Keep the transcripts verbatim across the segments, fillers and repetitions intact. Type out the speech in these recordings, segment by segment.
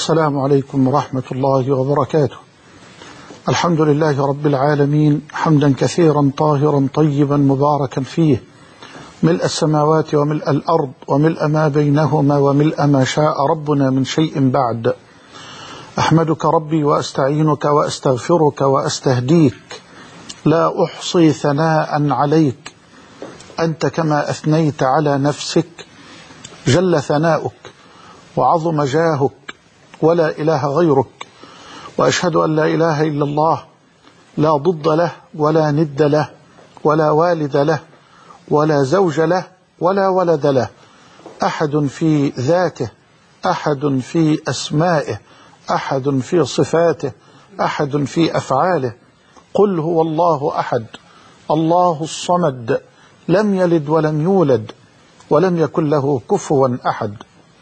السلام عليكم ورحمة الله وبركاته. الحمد لله رب العالمين، حمدا كثيرا طاهرا طيبا مباركا فيه، ملء السماوات وملء الأرض وملء ما بينهما وملء ما شاء ربنا من شيء بعد. أحمدك ربي وأستعينك وأستغفرك وأستهديك، لا أحصي ثناء عليك أنت كما أثنيت على نفسك، جل ثناؤك وعظم جاهك ولا إله غيرك، وأشهد أن لا إله إلا الله لا ضد له ولا ند له ولا والد له ولا زوج له ولا ولد له، أحد في ذاته، أحد في أسمائه، أحد في صفاته، أحد في أفعاله. قل هو الله أحد الله الصمد، لم يلد ولم يولد ولم يكن له كفوا أحد.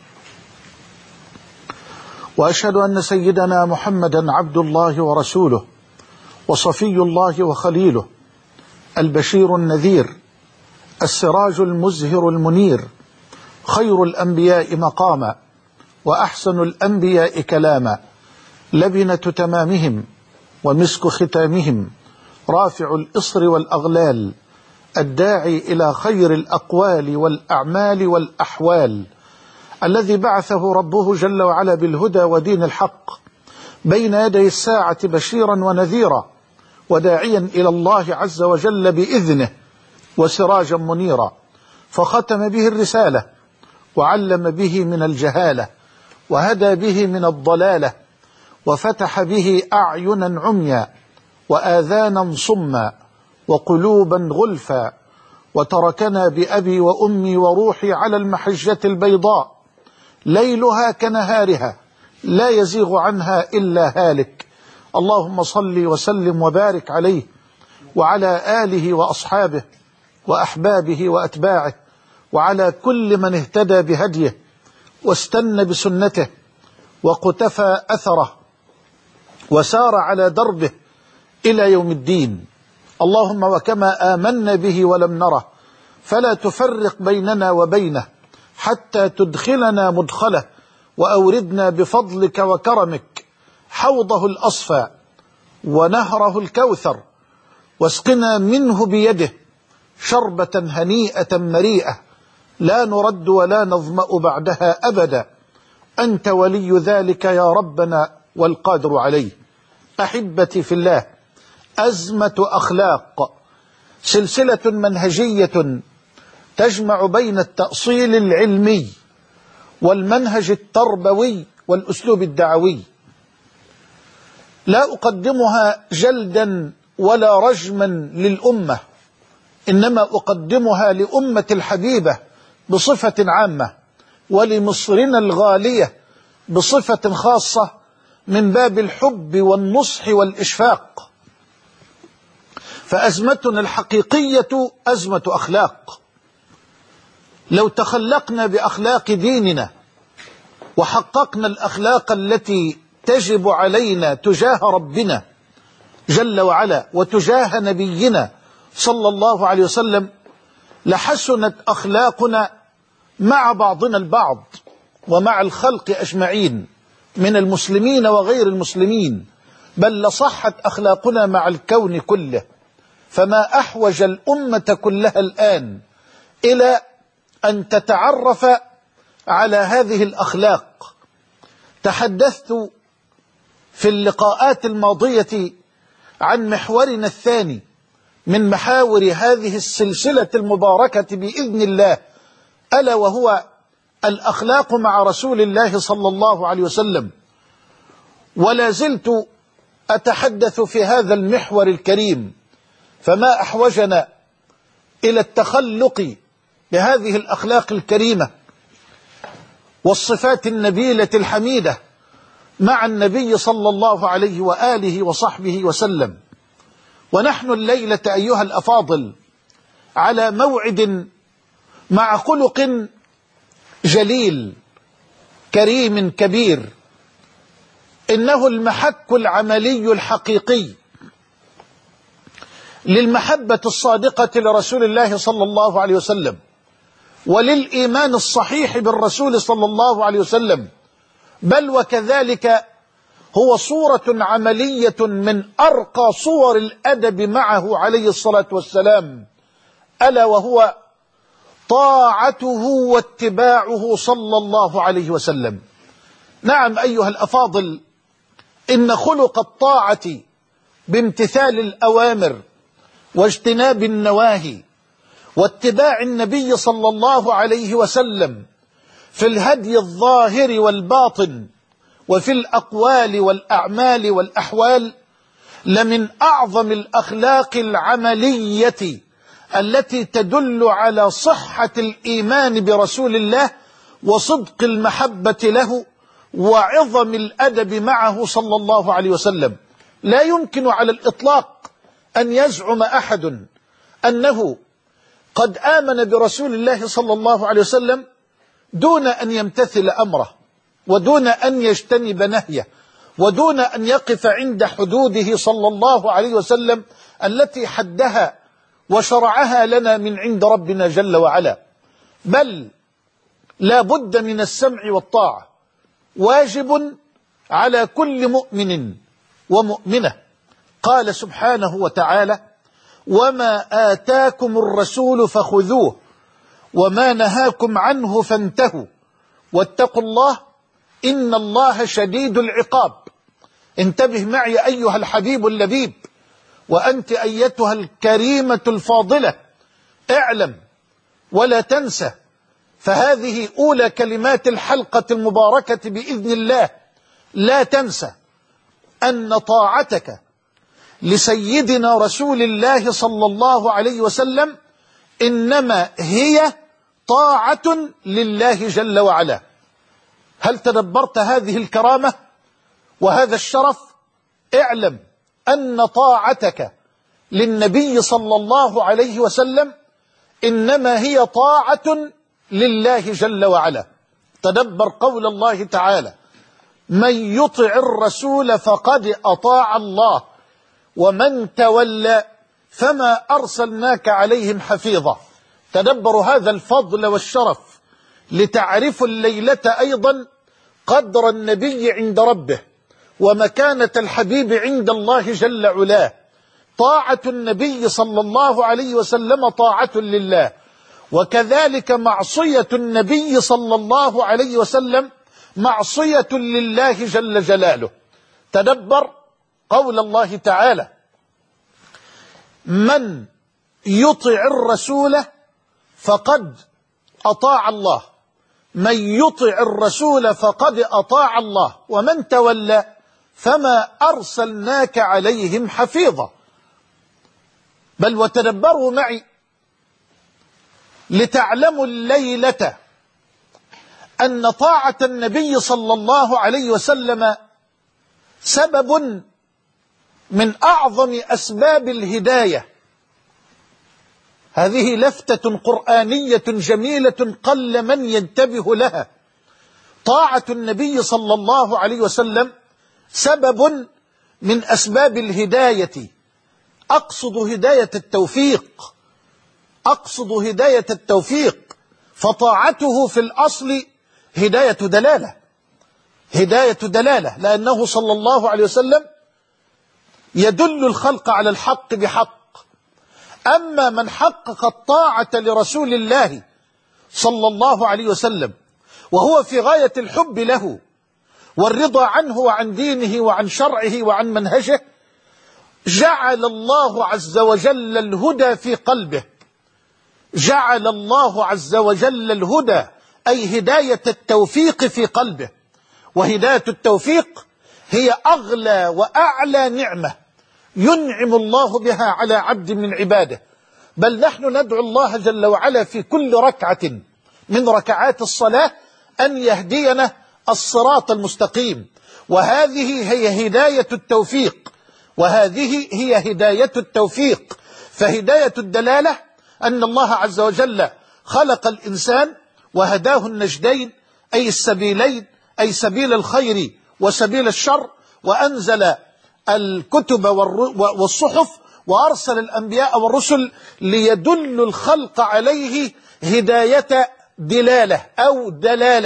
وأشهد أن سيدنا محمدا عبد الله ورسوله وصفي الله وخليله، البشير النذير، السراج المزهر المنير، خير الأنبياء مقاما وأحسن الأنبياء كلاما، لبنة تمامهم ومسك ختامهم، رافع الإصر والأغلال، الداعي إلى خير الأقوال والأعمال والأحوال، الذي بعثه ربه جل وعلا بالهدى ودين الحق بين يدي الساعة بشيرا ونذيرا، وداعيا إلى الله عز وجل بإذنه وسراجا منيرا، فختم به الرسالة وعلم به من الجهالة وهدى به من الضلالة، وفتح به أعينا عميا وآذانا صما وقلوبا غلفا، وتركنا بأبي وأمي وروحي على المحجة البيضاء ليلها كنهارها لا يزيغ عنها إلا هالك. اللهم صل وسلم وبارك عليه وعلى آله وأصحابه وأحبابه وأتباعه، وعلى كل من اهتدى بهديه واستنى بسنته وقتفى أثره وسار على دربه إلى يوم الدين. اللهم وكما آمنا به ولم نره فلا تفرق بيننا وبينه حتى تدخلنا مدخله، وأوردنا بفضلك وكرمك حوضه الأصفى ونهره الكوثر، واسقنا منه بيده شربة هنيئة مريئة لا نرد ولا نظمأ بعدها أبدا. أنت ولي ذلك يا ربنا والقادر عليه. أحبتي في الله، أزمة أخلاق، سلسلة منهجية تجمع بين التأصيل العلمي والمنهج التربوي والأسلوب الدعوي. لا أقدمها جلدا ولا رجما للأمة، إنما أقدمها لأمة الحبيبة بصفة عامة، ولمصرنا الغالية بصفة خاصة، من باب الحب والنصح والإشفاق. فأزمتنا الحقيقية أزمة أخلاق. لو تخلقنا بأخلاق ديننا وحققنا الأخلاق التي تجب علينا تجاه ربنا جل وعلا وتجاه نبينا صلى الله عليه وسلم، لحسنت أخلاقنا مع بعضنا البعض ومع الخلق أجمعين من المسلمين وغير المسلمين، بل لصحت أخلاقنا مع الكون كله. فما أحوج الأمة كلها الآن إلى أن تتعرف على هذه الأخلاق. تحدثت في اللقاءات الماضية عن محورنا الثاني من محاور هذه السلسلة المباركة بإذن الله، ألا وهو الأخلاق مع رسول الله صلى الله عليه وسلم. ولا زلت أتحدث في هذا المحور الكريم، فما أحوجنا إلى التخلق بهذه الأخلاق الكريمة والصفات النبيلة الحميدة مع النبي صلى الله عليه وآله وصحبه وسلم. ونحن الليلة أيها الأفاضل على موعد مع خلق جليل كريم كبير، إنه المحك العملي الحقيقي للمحبة الصادقة لرسول الله صلى الله عليه وسلم، وللإيمان الصحيح بالرسول صلى الله عليه وسلم، بل وكذلك هو صورة عملية من أرقى صور الأدب معه عليه الصلاة والسلام، ألا وهو طاعته واتباعه صلى الله عليه وسلم. نعم أيها الأفاضل، إن خلق الطاعة بامتثال الأوامر واجتناب النواهي واتباع النبي صلى الله عليه وسلم في الهدي الظاهر والباطن وفي الأقوال والأعمال والأحوال لمن أعظم الأخلاق العملية التي تدل على صحة الإيمان برسول الله وصدق المحبة له وعظم الأدب معه صلى الله عليه وسلم. لا يمكن على الإطلاق أن يزعم أحد أنه قد آمن برسول الله صلى الله عليه وسلم دون أن يمتثل أمره ودون أن يجتنب نهيه ودون أن يقف عند حدوده صلى الله عليه وسلم التي حدها وشرعها لنا من عند ربنا جل وعلا. بل لا بد من السمع والطاعة، واجب على كل مؤمن ومؤمنة. قال سبحانه وتعالى: وما آتاكم الرسول فخذوه وما نهاكم عنه فانتهوا واتقوا الله إن الله شديد العقاب. انتبه معي أيها الحبيب اللبيب، وأنت أيتها الكريمة الفاضلة، اعلم ولا تنسى، فهذه أولى كلمات الحلقة المباركة بإذن الله. لا تنسى أن طاعتك لسيدنا رسول الله صلى الله عليه وسلم إنما هي طاعة لله جل وعلا. هل تدبرت هذه الكرامة وهذا الشرف؟ اعلم أن طاعتك للنبي صلى الله عليه وسلم إنما هي طاعة لله جل وعلا. تدبر قول الله تعالى: من يطع الرسول فقد أطاع الله ومن تولى فما أرسلناك عليهم حفيظا. تدبروا هذا الفضل والشرف لتعرفوا الليلة أيضا قدر النبي عند ربه ومكانة الحبيب عند الله جل علاه. طاعة النبي صلى الله عليه وسلم طاعة لله، وكذلك معصية النبي صلى الله عليه وسلم معصية لله جل جلاله. تدبر قول الله تعالى: من يطع الرسول فقد أطاع الله، من يطع الرسول فقد أطاع الله ومن تولى فما أرسلناك عليهم حفيظا. بل وتدبروا معي لتعلموا الليلة أن طاعة النبي صلى الله عليه وسلم سبب من أعظم أسباب الهداية. هذه لفتة قرآنية جميلة قل من ينتبه لها. طاعة النبي صلى الله عليه وسلم سبب من أسباب الهداية. أقصد هداية التوفيق، أقصد هداية التوفيق. فطاعته في الأصل هداية دلالة، هداية دلالة، لأنه صلى الله عليه وسلم يدل الخلق على الحق بحق. أما من حقق الطاعة لرسول الله صلى الله عليه وسلم وهو في غاية الحب له والرضا عنه وعن دينه وعن شرعه وعن منهجه، جعل الله عز وجل الهدى في قلبه، جعل الله عز وجل الهدى أي هداية التوفيق في قلبه. وهداية التوفيق هي أغلى وأعلى نعمة ينعم الله بها على عبد من عباده. بل نحن ندعو الله جل وعلا في كل ركعة من ركعات الصلاة أن يهدينا الصراط المستقيم، وهذه هي هداية التوفيق، وهذه هي هداية التوفيق. فهداية الدلالة أن الله عز وجل خلق الإنسان وهداه النجدين أي السبيلين، أي سبيل الخير وسبيل الشر، وأنزل الكتب والصحف وأرسل الأنبياء والرسل ليدل الخلق عليه هداية دلالة أو دلالة،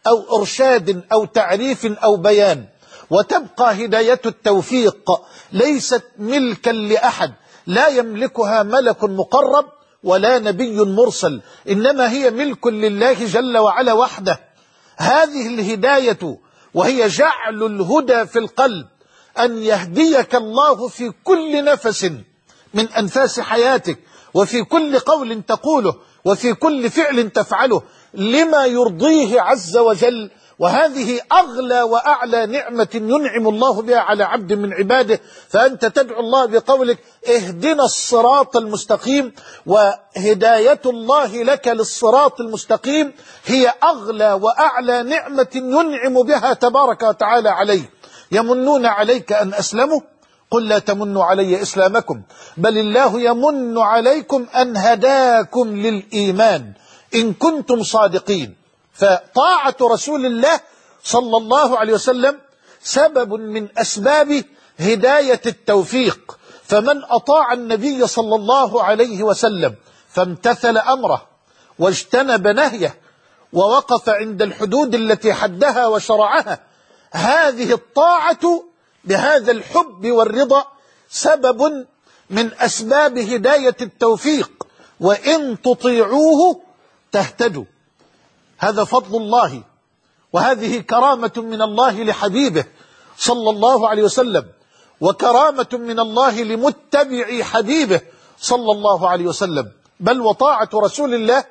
أو إرشاد أو تعريف أو بيان، وتبقى هداية التوفيق ليست ملكا لأحد، لا يملكها ملك مقرب ولا نبي مرسل، إنما هي ملك لله جل وعلا وحده. هذه الهداية وهي جعل الهدى في القلب، أن يهديك الله في كل نفس من أنفاس حياتك، وفي كل قول تقوله، وفي كل فعل تفعله، لما يرضيه عز وجل. وهذه أغلى وأعلى نعمة ينعم الله بها على عبد من عباده. فأنت تدعو الله بقولك اهدنا الصراط المستقيم، وهداية الله لك للصراط المستقيم هي أغلى وأعلى نعمة ينعم بها تبارك وتعالى عليه. يمنون عليك أن أسلموا، قل لا تمنوا علي إسلامكم، بل الله يمن عليكم أن هداكم للإيمان إن كنتم صادقين. فطاعة رسول الله صلى الله عليه وسلم سبب من أسباب هداية التوفيق. فمن أطاع النبي صلى الله عليه وسلم فامتثل أمره واجتنب نهيه ووقف عند الحدود التي حدها وشرعها، هذه الطاعة بهذا الحب والرضا سبب من أسباب هداية التوفيق، وإن تطيعوه تهتدوا. هذا فضل الله، وهذه كرامة من الله لحبيبه صلى الله عليه وسلم، وكرامة من الله لمتبعي حبيبه صلى الله عليه وسلم. بل وطاعة رسول الله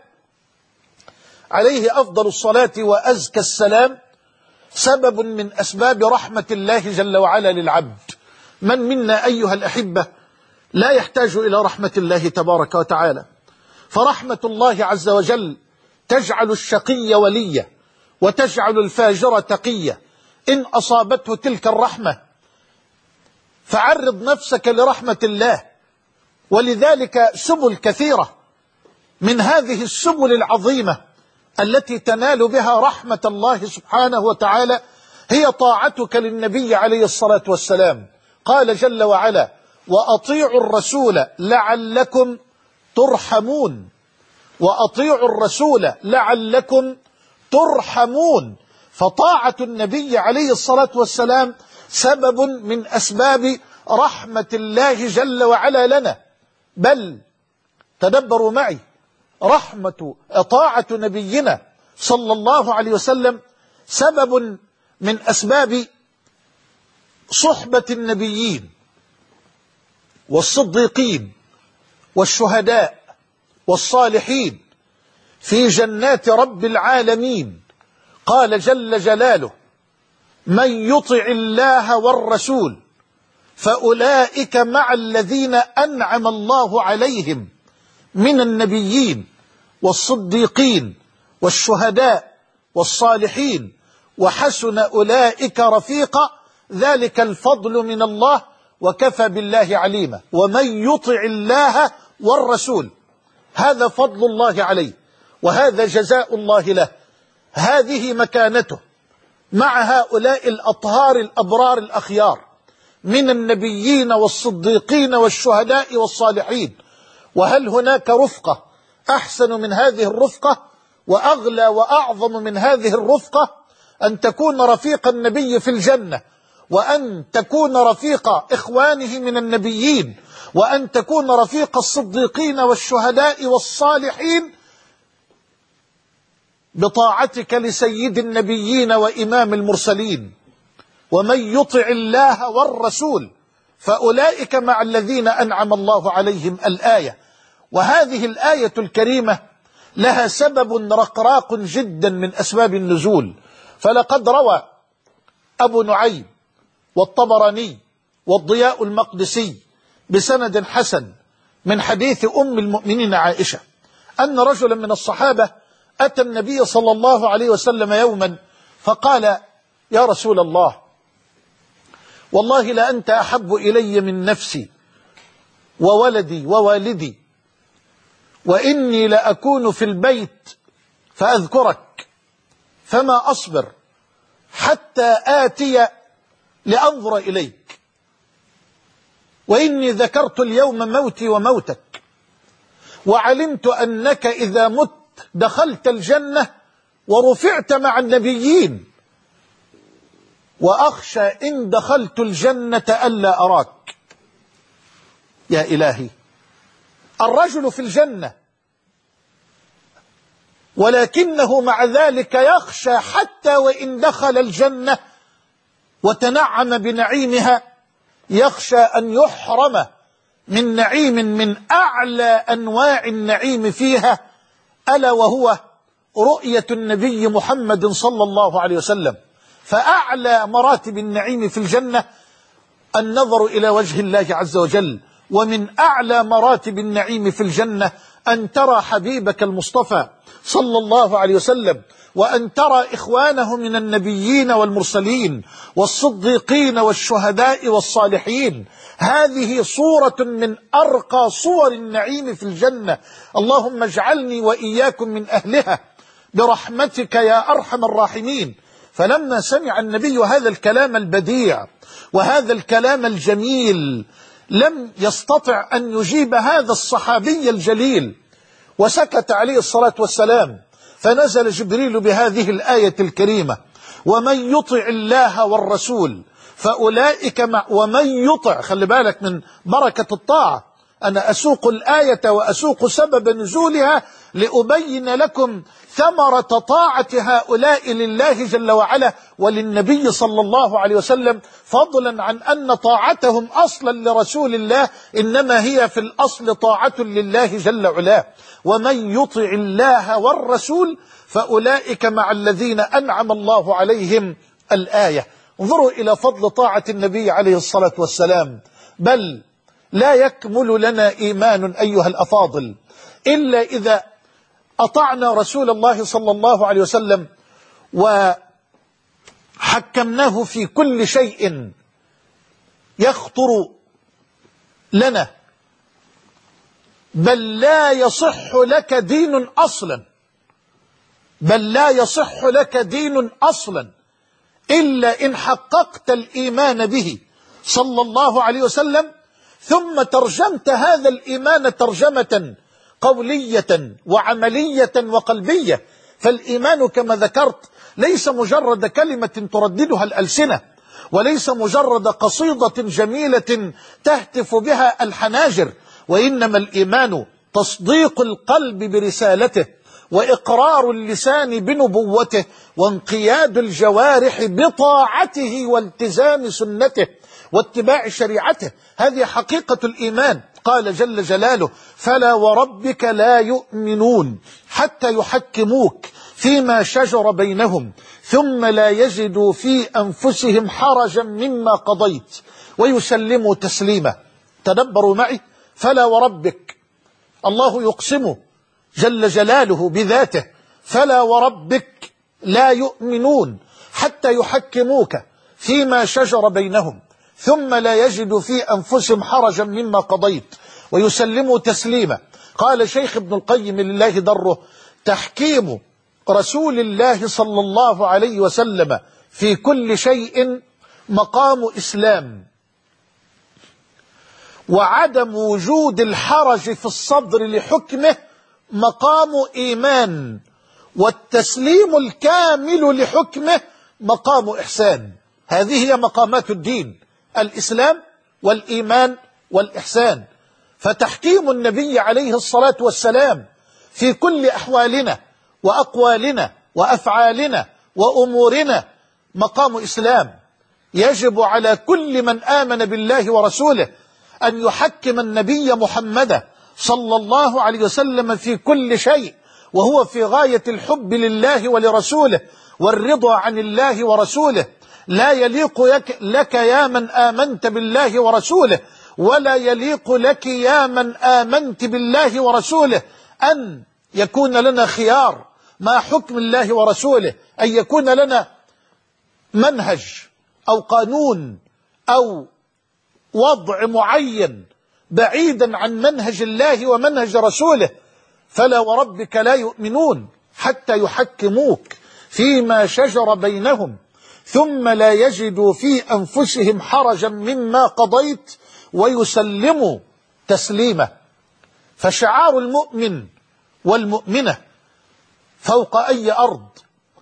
عليه أفضل الصلاة وأزكى السلام سبب من أسباب رحمة الله جل وعلا للعبد. من منا أيها الأحبة لا يحتاج إلى رحمة الله تبارك وتعالى؟ فرحمة الله عز وجل تجعل الشقي وليا، وتجعل الفاجر تقيا. إن أصابته تلك الرحمة فعرض نفسك لرحمة الله. ولذلك سبل كثيرة من هذه السبل العظيمة التي تنال بها رحمة الله سبحانه وتعالى هي طاعتك للنبي عليه الصلاة والسلام. قال جل وعلا: وأطيعوا الرسول لعلكم ترحمون، وأطيعوا الرسول لعلكم ترحمون. فطاعة النبي عليه الصلاة والسلام سبب من أسباب رحمة الله جل وعلا لنا. بل تدبروا معي، رحمة طاعة نبينا صلى الله عليه وسلم سبب من أسباب صحبة النبيين والصديقين والشهداء والصالحين في جنات رب العالمين. قال جل جلاله: من يطع الله والرسول فأولئك مع الذين أنعم الله عليهم من النبيين والصديقين والشهداء والصالحين وحسن أولئك رفيقا، ذلك الفضل من الله وكفى بالله عليما. ومن يطع الله والرسول، هذا فضل الله عليه، وهذا جزاء الله له، هذه مكانته مع هؤلاء الأطهار الأبرار الأخيار من النبيين والصديقين والشهداء والصالحين. وهل هناك رفقة أحسن من هذه الرفقة وأغلى وأعظم من هذه الرفقة؟ أن تكون رفيق النبي في الجنة، وأن تكون رفيق إخوانه من النبيين، وأن تكون رفيق الصديقين والشهداء والصالحين بطاعتك لسيد النبيين وإمام المرسلين. ومن يطع الله والرسول فأولئك مع الذين أنعم الله عليهم. الآية، وهذه الآية الكريمة لها سبب رقراق جدا من أسباب النزول. فلقد روى أبو نعيم والطبراني والضياء المقدسي بسند حسن من حديث أم المؤمنين عائشة أن رجلا من الصحابة أتى النبي صلى الله عليه وسلم يوما فقال: يا رسول الله، والله لأنت أحب إلي من نفسي وولدي ووالدي، وإني لأكون في البيت فأذكرك فما أصبر حتى آتي لأنظر إليك، وإني ذكرت اليوم موتي وموتك، وعلمت أنك إذا مت دخلت الجنة ورفعت مع النبيين، وأخشى إن دخلت الجنة ألا أراك. يا إلهي، الرجل في الجنة ولكنه مع ذلك يخشى حتى وإن دخل الجنة وتنعم بنعيمها، يخشى أن يحرم من نعيم من أعلى أنواع النعيم فيها، ألا وهو رؤية النبي محمد صلى الله عليه وسلم. فأعلى مراتب النعيم في الجنة النظر إلى وجه الله عز وجل، ومن أعلى مراتب النعيم في الجنة أن ترى حبيبك المصطفى صلى الله عليه وسلم، وأن ترى إخوانه من النبيين والمرسلين والصديقين والشهداء والصالحين. هذه صورة من أرقى صور النعيم في الجنة. اللهم اجعلني وإياكم من أهلها برحمتك يا أرحم الراحمين. فلما سمع النبي هذا الكلام البديع وهذا الكلام الجميل لم يستطع أن يجيب هذا الصحابي الجليل، وسكت عليه الصلاة والسلام. فنزل جبريل بهذه الآية الكريمة: ومن يطع الله والرسول فأولئك مع. ومن يطع، خلي بالك من بركة الطاعة، أنا أسوق الآية وأسوق سبب نزولها لأبين لكم ثمرة طاعة هؤلاء لله جل وعلا وللنبي صلى الله عليه وسلم، فضلا عن أن طاعتهم أصلا لرسول الله إنما هي في الأصل طاعة لله جل وعلا. ومن يطع الله والرسول فأولئك مع الذين أنعم الله عليهم. الآية. انظروا إلى فضل طاعة النبي عليه الصلاة والسلام. بل لا يكمل لنا إيمان أيها الأفاضل إلا إذا أطعنا رسول الله صلى الله عليه وسلم وحكمناه في كل شيء يخطر لنا. بل لا يصح لك دين أصلا بل لا يصح لك دين أصلا إلا إن حققت الإيمان به صلى الله عليه وسلم، ثم ترجمت هذا الإيمان ترجمة قولية وعملية وقلبية. فالإيمان كما ذكرت ليس مجرد كلمة ترددها الألسنة، وليس مجرد قصيدة جميلة تهتف بها الحناجر، وإنما الإيمان تصديق القلب برسالته، وإقرار اللسان بنبوته، وانقياد الجوارح بطاعته والتزام سنته واتباع شريعته. هذه حقيقة الإيمان. قال جل جلاله: فلا وربك لا يؤمنون حتى يحكموك فيما شجر بينهم ثم لا يجدوا في أنفسهم حرجا مما قضيت ويسلموا تسليما. تدبروا معي: فلا وربك، الله يقسم جل جلاله بذاته: فلا وربك لا يؤمنون حتى يحكموك فيما شجر بينهم ثم لا يجدوا في أنفسهم حرجا مما قضيت ويسلموا تسليما. قال شيخ ابن القيم لله دره: تحكيم رسول الله صلى الله عليه وسلم في كل شيء مقام إسلام، وعدم وجود الحرج في الصدر لحكمه مقام إيمان، والتسليم الكامل لحكمه مقام إحسان. هذه هي مقامات الدين: الإسلام والإيمان والإحسان. فتحكيم النبي عليه الصلاة والسلام في كل أحوالنا وأقوالنا وأفعالنا وأمورنا مقام إسلام. يجب على كل من آمن بالله ورسوله أن يحكم النبي محمد صلى الله عليه وسلم في كل شيء، وهو في غاية الحب لله ولرسوله والرضا عن الله ورسوله. لا يليق لك يا من آمنت بالله ورسوله، ولا يليق لك يا من آمنت بالله ورسوله، أن يكون لنا خيار مع حكم الله ورسوله، أن يكون لنا منهج أو قانون أو وضع معين بعيدا عن منهج الله ومنهج رسوله. فلا وربك لا يؤمنون حتى يحكموك فيما شجر بينهم ثم لا يجدوا في أنفسهم حرجا مما قضيت ويسلموا تسليما. فشعار المؤمن والمؤمنة فوق أي أرض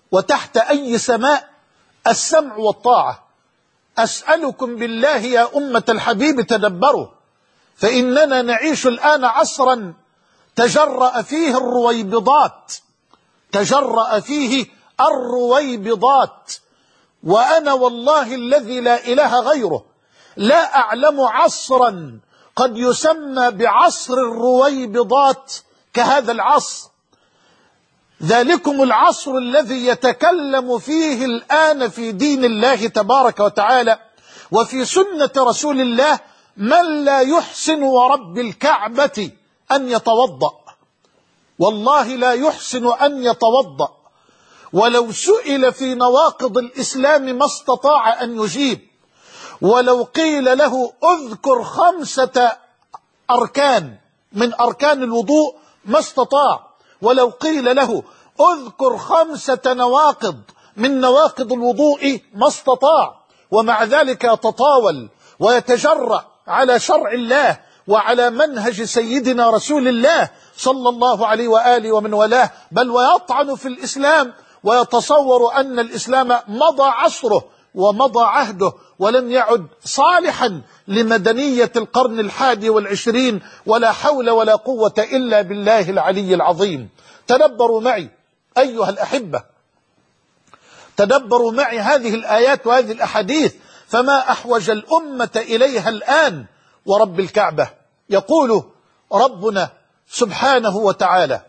وتحت أي سماء السمع والطاعة. أسألكم بالله يا أمة الحبيب تدبروا، فإننا نعيش الآن عصرا تجرأ فيه الرويبضات، تجرأ فيه الرويبضات. وأنا والله الذي لا إله غيره لا أعلم عصرا قد يسمى بعصر الرويبضات كهذا العصر. ذلكم العصر الذي يتكلم فيه الآن في دين الله تبارك وتعالى وفي سنة رسول الله من لا يحسن ورب الكعبة أن يتوضأ، والله لا يحسن أن يتوضأ، ولو سئل في نواقض الإسلام ما استطاع أن يجيب، ولو قيل له اذكر خمسة أركان من أركان الوضوء ما استطاع، ولو قيل له اذكر خمسة نواقض من نواقض الوضوء ما استطاع. ومع ذلك يتطاول ويتجرأ على شرع الله وعلى منهج سيدنا رسول الله صلى الله عليه وآله ومن والاه، بل ويطعن في الإسلام ويتصور أن الإسلام مضى عصره ومضى عهده ولم يعد صالحا لمدنية القرن الحادي والعشرين، ولا حول ولا قوة إلا بالله العلي العظيم. تدبروا معي أيها الأحبة، تدبروا معي هذه الآيات وهذه الأحاديث، فما أحوج الأمة إليها الآن. ورب الكعبة يقول ربنا سبحانه وتعالى: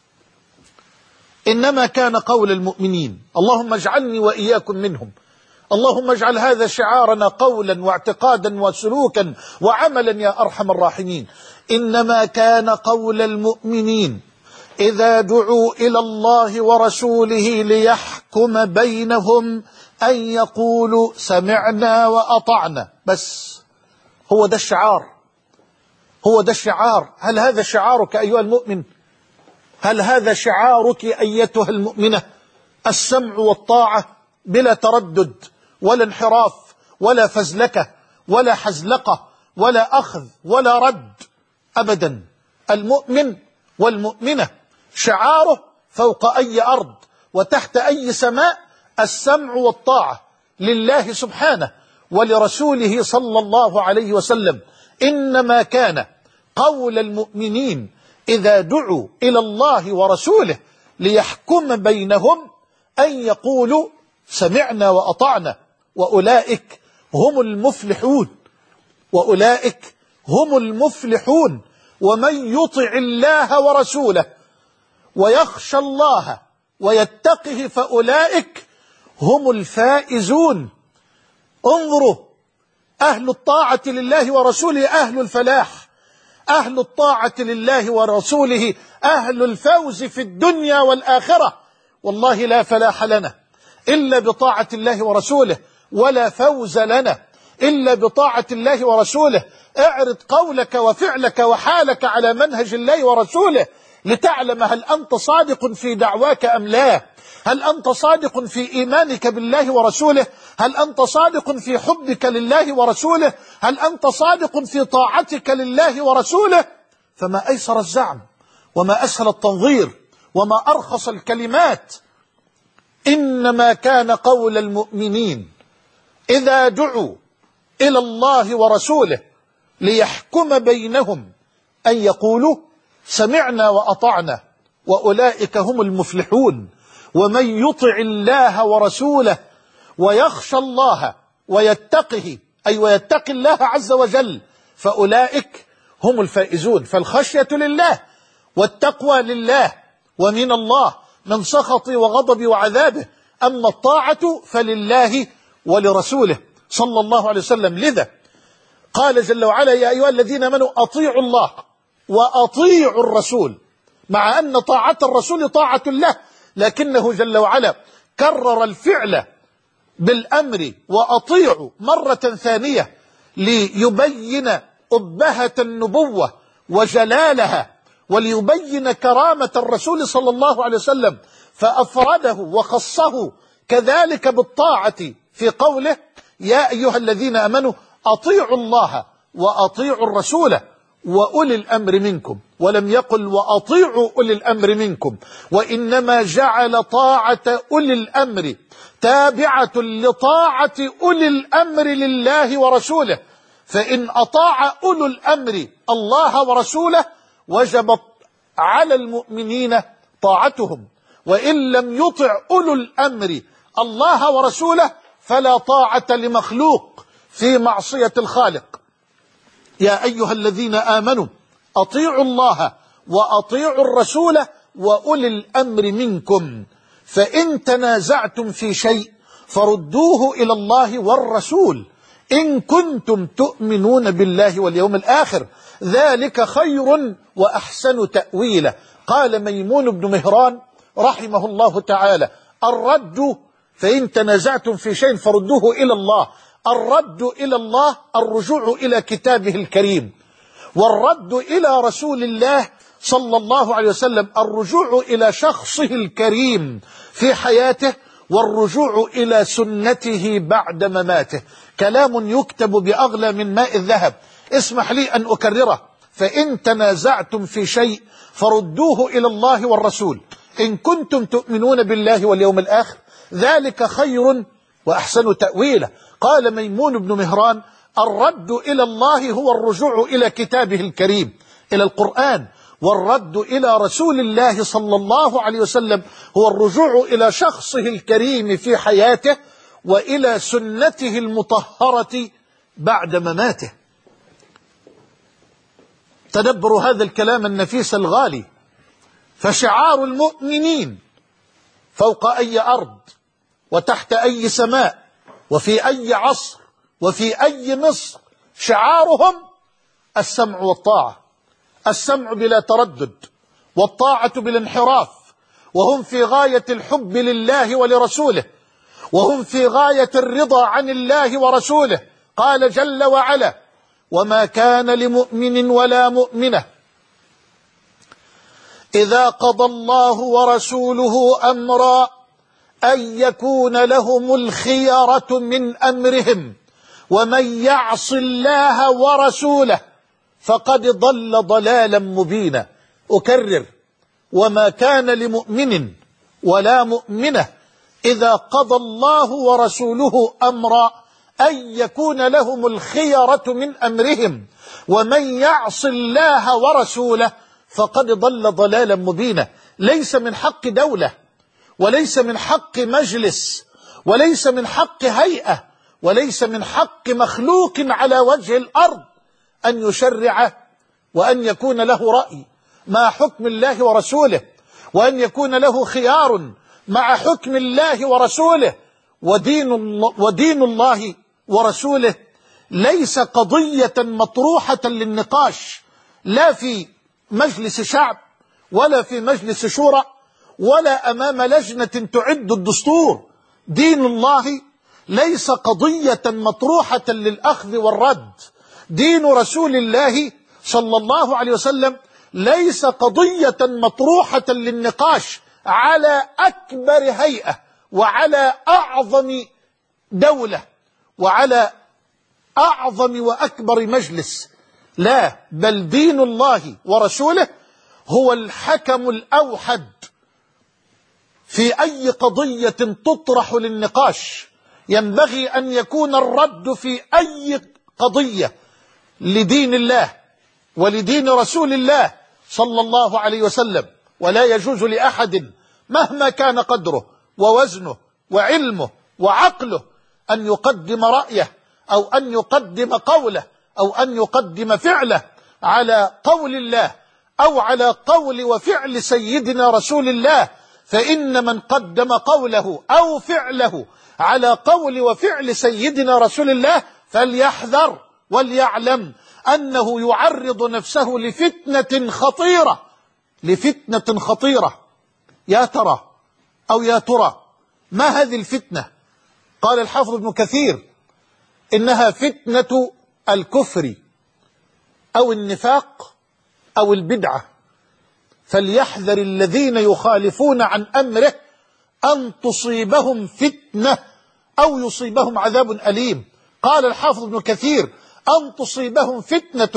إنما كان قول المؤمنين، اللهم اجعلني وإياكم منهم، اللهم اجعل هذا شعارنا قولا واعتقادا وسلوكا وعملا يا أرحم الراحمين. إنما كان قول المؤمنين إذا دعوا إلى الله ورسوله ليحكم بينهم أن يقولوا سمعنا وأطعنا. بس هو ده الشعار، هو ده الشعار. هل هذا شعارك أيها المؤمن؟ هل هذا شعارك أيتها المؤمنة؟ السمع والطاعة بلا تردد ولا انحراف ولا فزلكة ولا حزلقة ولا أخذ ولا رد أبدا. المؤمن والمؤمنة شعاره فوق أي أرض وتحت أي سماء السمع والطاعة لله سبحانه ولرسوله صلى الله عليه وسلم. إنما كان قول المؤمنين إذا دعوا إلى الله ورسوله ليحكم بينهم أن يقولوا سمعنا وأطعنا، وأولئك هم المفلحون، وأولئك هم المفلحون. ومن يطع الله ورسوله ويخشى الله ويتقه فأولئك هم الفائزون. انظروا، أهل الطاعة لله ورسوله أهل الفلاح، أهل الطاعة لله ورسوله أهل الفوز في الدنيا والآخرة. والله لا فلاح لنا إلا بطاعة الله ورسوله، ولا فوز لنا إلا بطاعة الله ورسوله. اعرض قولك وفعلك وحالك على منهج الله ورسوله لتعلم هل أنت صادق في دعواك أم لا، هل أنت صادق في إيمانك بالله ورسوله، هل أنت صادق في حبك لله ورسوله، هل أنت صادق في طاعتك لله ورسوله. فما أيسر الزعم وما أسهل التنظير وما أرخص الكلمات. إنما كان قول المؤمنين إذا دعوا إلى الله ورسوله ليحكم بينهم أن يقولوا سمعنا وأطعنا، وأولئك هم المفلحون. ومن يطع الله ورسوله ويخشى الله ويتقه، أي ويتقي الله عز وجل، فأولئك هم الفائزون. فالخشية لله والتقوى لله ومن الله من سخطي وغضبي وعذابه، أما الطاعة فلله ولرسوله صلى الله عليه وسلم. لذا قال جل وعلا يا أيها الذين آمنوا أطيعوا الله وأطيعوا الرسول، مع أن طاعة الرسول طاعة له، لكنه جل وعلا كرر الفعل بالأمر وأطيعوا مرة ثانية ليبين أبهة النبوة وجلالها وليبين كرامة الرسول صلى الله عليه وسلم، فأفرده وخصه كذلك بالطاعة في قوله يا أيها الذين آمنوا أطيعوا الله وأطيعوا الرسول وأولي الأمر منكم، ولم يقل وأطيعوا أولي الأمر منكم، وإنما جعل طاعة أولي الأمر تابعة لطاعة أولي الأمر لله ورسوله، فإن أطاع أولو الأمر الله ورسوله وجبت على المؤمنين طاعتهم، وإن لم يطع أولو الأمر الله ورسوله فلا طاعة لمخلوق في معصية الخالق. يا أيها الذين آمنوا أطيعوا الله وأطيعوا الرسول وأولي الأمر منكم، فإن تنازعتم في شيء فردوه إلى الله والرسول إن كنتم تؤمنون بالله واليوم الآخر، ذلك خير وأحسن تأويلا. قال ميمون بن مهران رحمه الله تعالى: الرد فإن تنازعتم في شيء فردوه إلى الله، الرد إلى الله الرجوع إلى كتابه الكريم، والرد إلى رسول الله صلى الله عليه وسلم الرجوع إلى شخصه الكريم في حياته، والرجوع إلى سنته بعد مماته. كلام يكتب بأغلى من ماء الذهب، اسمح لي أن أكرره: فإن تنازعتم في شيء فردوه إلى الله والرسول إن كنتم تؤمنون بالله واليوم الآخر، ذلك خير وأحسن تأويلا. قال ميمون بن مهران: الرد إلى الله هو الرجوع إلى كتابه الكريم، إلى القرآن، والرد إلى رسول الله صلى الله عليه وسلم هو الرجوع إلى شخصه الكريم في حياته وإلى سنته المطهرة بعد مماته. تدبروا هذا الكلام النفيس الغالي، فشعار المؤمنين فوق أي أرض وتحت أي سماء وفي أي عصر وفي أي مصر شعارهم السمع والطاعة، السمع بلا تردد والطاعة بلا انحراف، وهم في غاية الحب لله ولرسوله، وهم في غاية الرضا عن الله ورسوله. قال جل وعلا: وما كان لمؤمن ولا مؤمنة إذا قضى الله ورسوله أمرا أن يكون لهم الخيرة من أمرهم ومن يعص الله ورسوله فقد ضل ضلالا مبينا. أكرر: وما كان لمؤمن ولا مؤمنة إذا قضى الله ورسوله أمرا أن يكون لهم الخيرة من أمرهم ومن يعص الله ورسوله فقد ضل ضلالا مبينا. ليس من حق دولة، وليس من حق مجلس، وليس من حق هيئة، وليس من حق مخلوق على وجه الأرض أن يشرع وأن يكون له رأي مع حكم الله ورسوله، وأن يكون له خيار مع حكم الله ورسوله. ودين الله, ودين الله ورسوله ليس قضية مطروحة للنقاش، لا في مجلس شعب ولا في مجلس شورى ولا أمام لجنة تعد الدستور. دين الله ليس قضية مطروحة للأخذ والرد. دين رسول الله صلى الله عليه وسلم ليس قضية مطروحة للنقاش على أكبر هيئة وعلى أعظم دولة وعلى أعظم وأكبر مجلس، لا، بل دين الله ورسوله هو الحكم الأوحد في أي قضية تطرح للنقاش. ينبغي أن يكون الرد في أي قضية لدين الله ولدين رسول الله صلى الله عليه وسلم، ولا يجوز لأحد مهما كان قدره ووزنه وعلمه وعقله أن يقدم رأيه أو أن يقدم قوله أو أن يقدم فعله على قول الله أو على قول وفعل سيدنا رسول الله. فإن من قدم قوله أو فعله على قول وفعل سيدنا رسول الله فليحذر وليعلم أنه يعرض نفسه لفتنة خطيرة، لفتنة خطيرة. يا ترى أو يا ترى ما هذه الفتنة؟ قال الحافظ ابن كثير: إنها فتنة الكفر أو النفاق أو البدعة، فليحذر الذين يخالفون عن أمره أن تصيبهم فتنة أو يصيبهم عذاب أليم. قال الحافظ ابن كثير: أن تصيبهم فتنة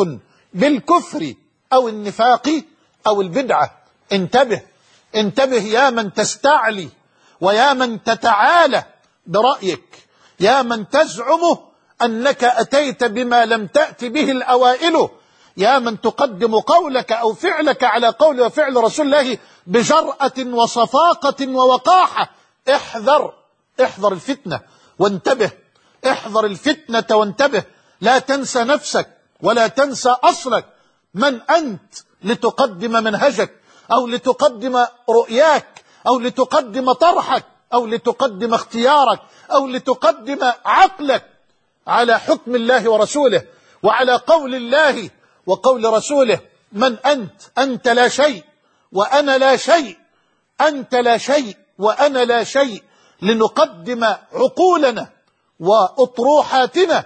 بالكفر أو النفاق أو البدعة. انتبه انتبه يا من تستعلي ويا من تتعالى برأيك، يا من تزعم أنك أتيت بما لم تأت به الأوائل، يا من تقدم قولك أو فعلك على قول وفعل رسول الله بجرأة وصفاقة ووقاحة. احذر احذر الفتنة وانتبه، احذر الفتنة وانتبه. لا تنسى نفسك ولا تنسى أصلك، من أنت لتقدم منهجك أو لتقدم رؤياك أو لتقدم طرحك أو لتقدم اختيارك أو لتقدم عقلك على حكم الله ورسوله وعلى قول الله وقول رسوله. من أنت؟ أنت لا شيء وأنا لا شيء، أنت لا شيء وأنا لا شيء، لنقدم عقولنا وأطروحاتنا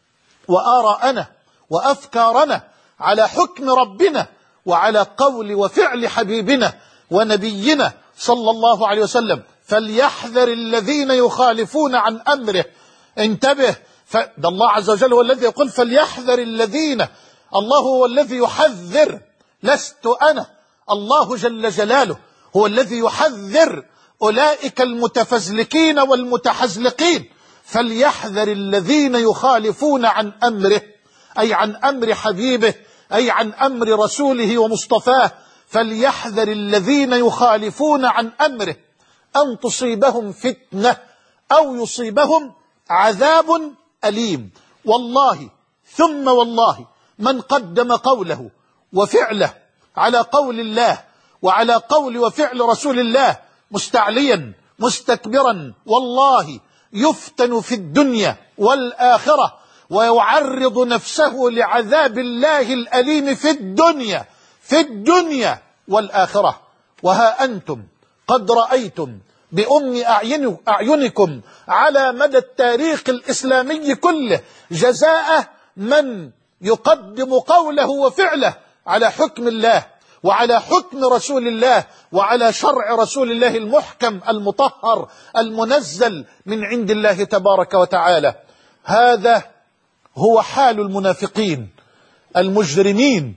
وآراءنا وأفكارنا على حكم ربنا وعلى قول وفعل حبيبنا ونبينا صلى الله عليه وسلم. فليحذر الذين يخالفون عن أمره. انتبه، ده الله عز وجل هو الذي يقول فليحذر الذين، الله هو الذي يحذر، لست أنا، الله جل جلاله هو الذي يحذر أولئك المتفزلكين والمتحزلقين. فليحذر الذين يخالفون عن أمره، أي عن أمر حبيبه، أي عن أمر رسوله ومصطفاه. فليحذر الذين يخالفون عن أمره أن تصيبهم فتنة أو يصيبهم عذاب أليم. والله ثم والله من قدم قوله وفعله على قول الله وعلى قول وفعل رسول الله مستعليا مستكبرا، والله يفتن في الدنيا والآخرة ويعرض نفسه لعذاب الله الأليم في الدنيا في الدنيا والآخرة. وها أنتم قد رأيتم بأم أعينكم على مدى التاريخ الإسلامي كله جزاء من يقدم قوله وفعله على حكم الله وعلى حكم رسول الله وعلى شرع رسول الله المحكم المطهر المنزل من عند الله تبارك وتعالى. هذا هو حال المنافقين المجرمين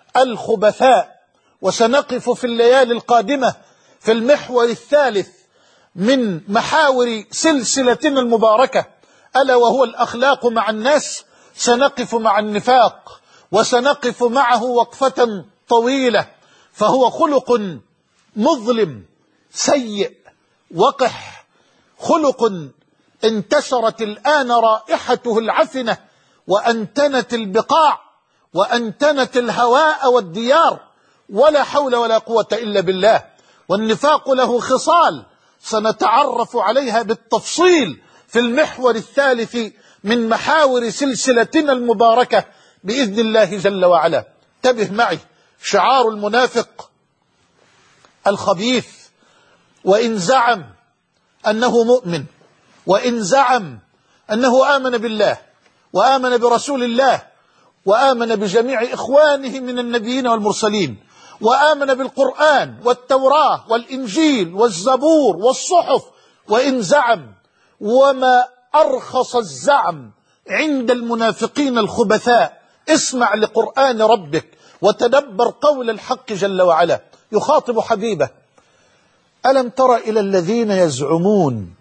الخبثاء. وسنقف في الليالي القادمة في المحور الثالث من محاور سلسلتنا المباركة، ألا وهو الأخلاق مع الناس. سنقف مع النفاق وسنقف معه وقفة طويلة، فهو خلق مظلم سيء وقح، خلق انتشرت الآن رائحته العفنة وأنتنت البقاع وأنتنت الهواء والديار، ولا حول ولا قوة إلا بالله. والنفاق له خصال سنتعرف عليها بالتفصيل في المحور الثالث من محاور سلسلتنا المباركة بإذن الله جل وعلا. انتبه معي، شعار المنافق الخبيث وإن زعم أنه مؤمن، وإن زعم أنه آمن بالله وآمن برسول الله وآمن بجميع إخوانه من النبيين والمرسلين وآمن بالقرآن والتوراة والإنجيل والزبور والصحف، وإن زعم، وما أرخص الزعم عند المنافقين الخبثاء. اسمع لقرآن ربك وتدبر قول الحق جل وعلا، يخاطب حبيبه: ألم تر إلى الذين يزعمون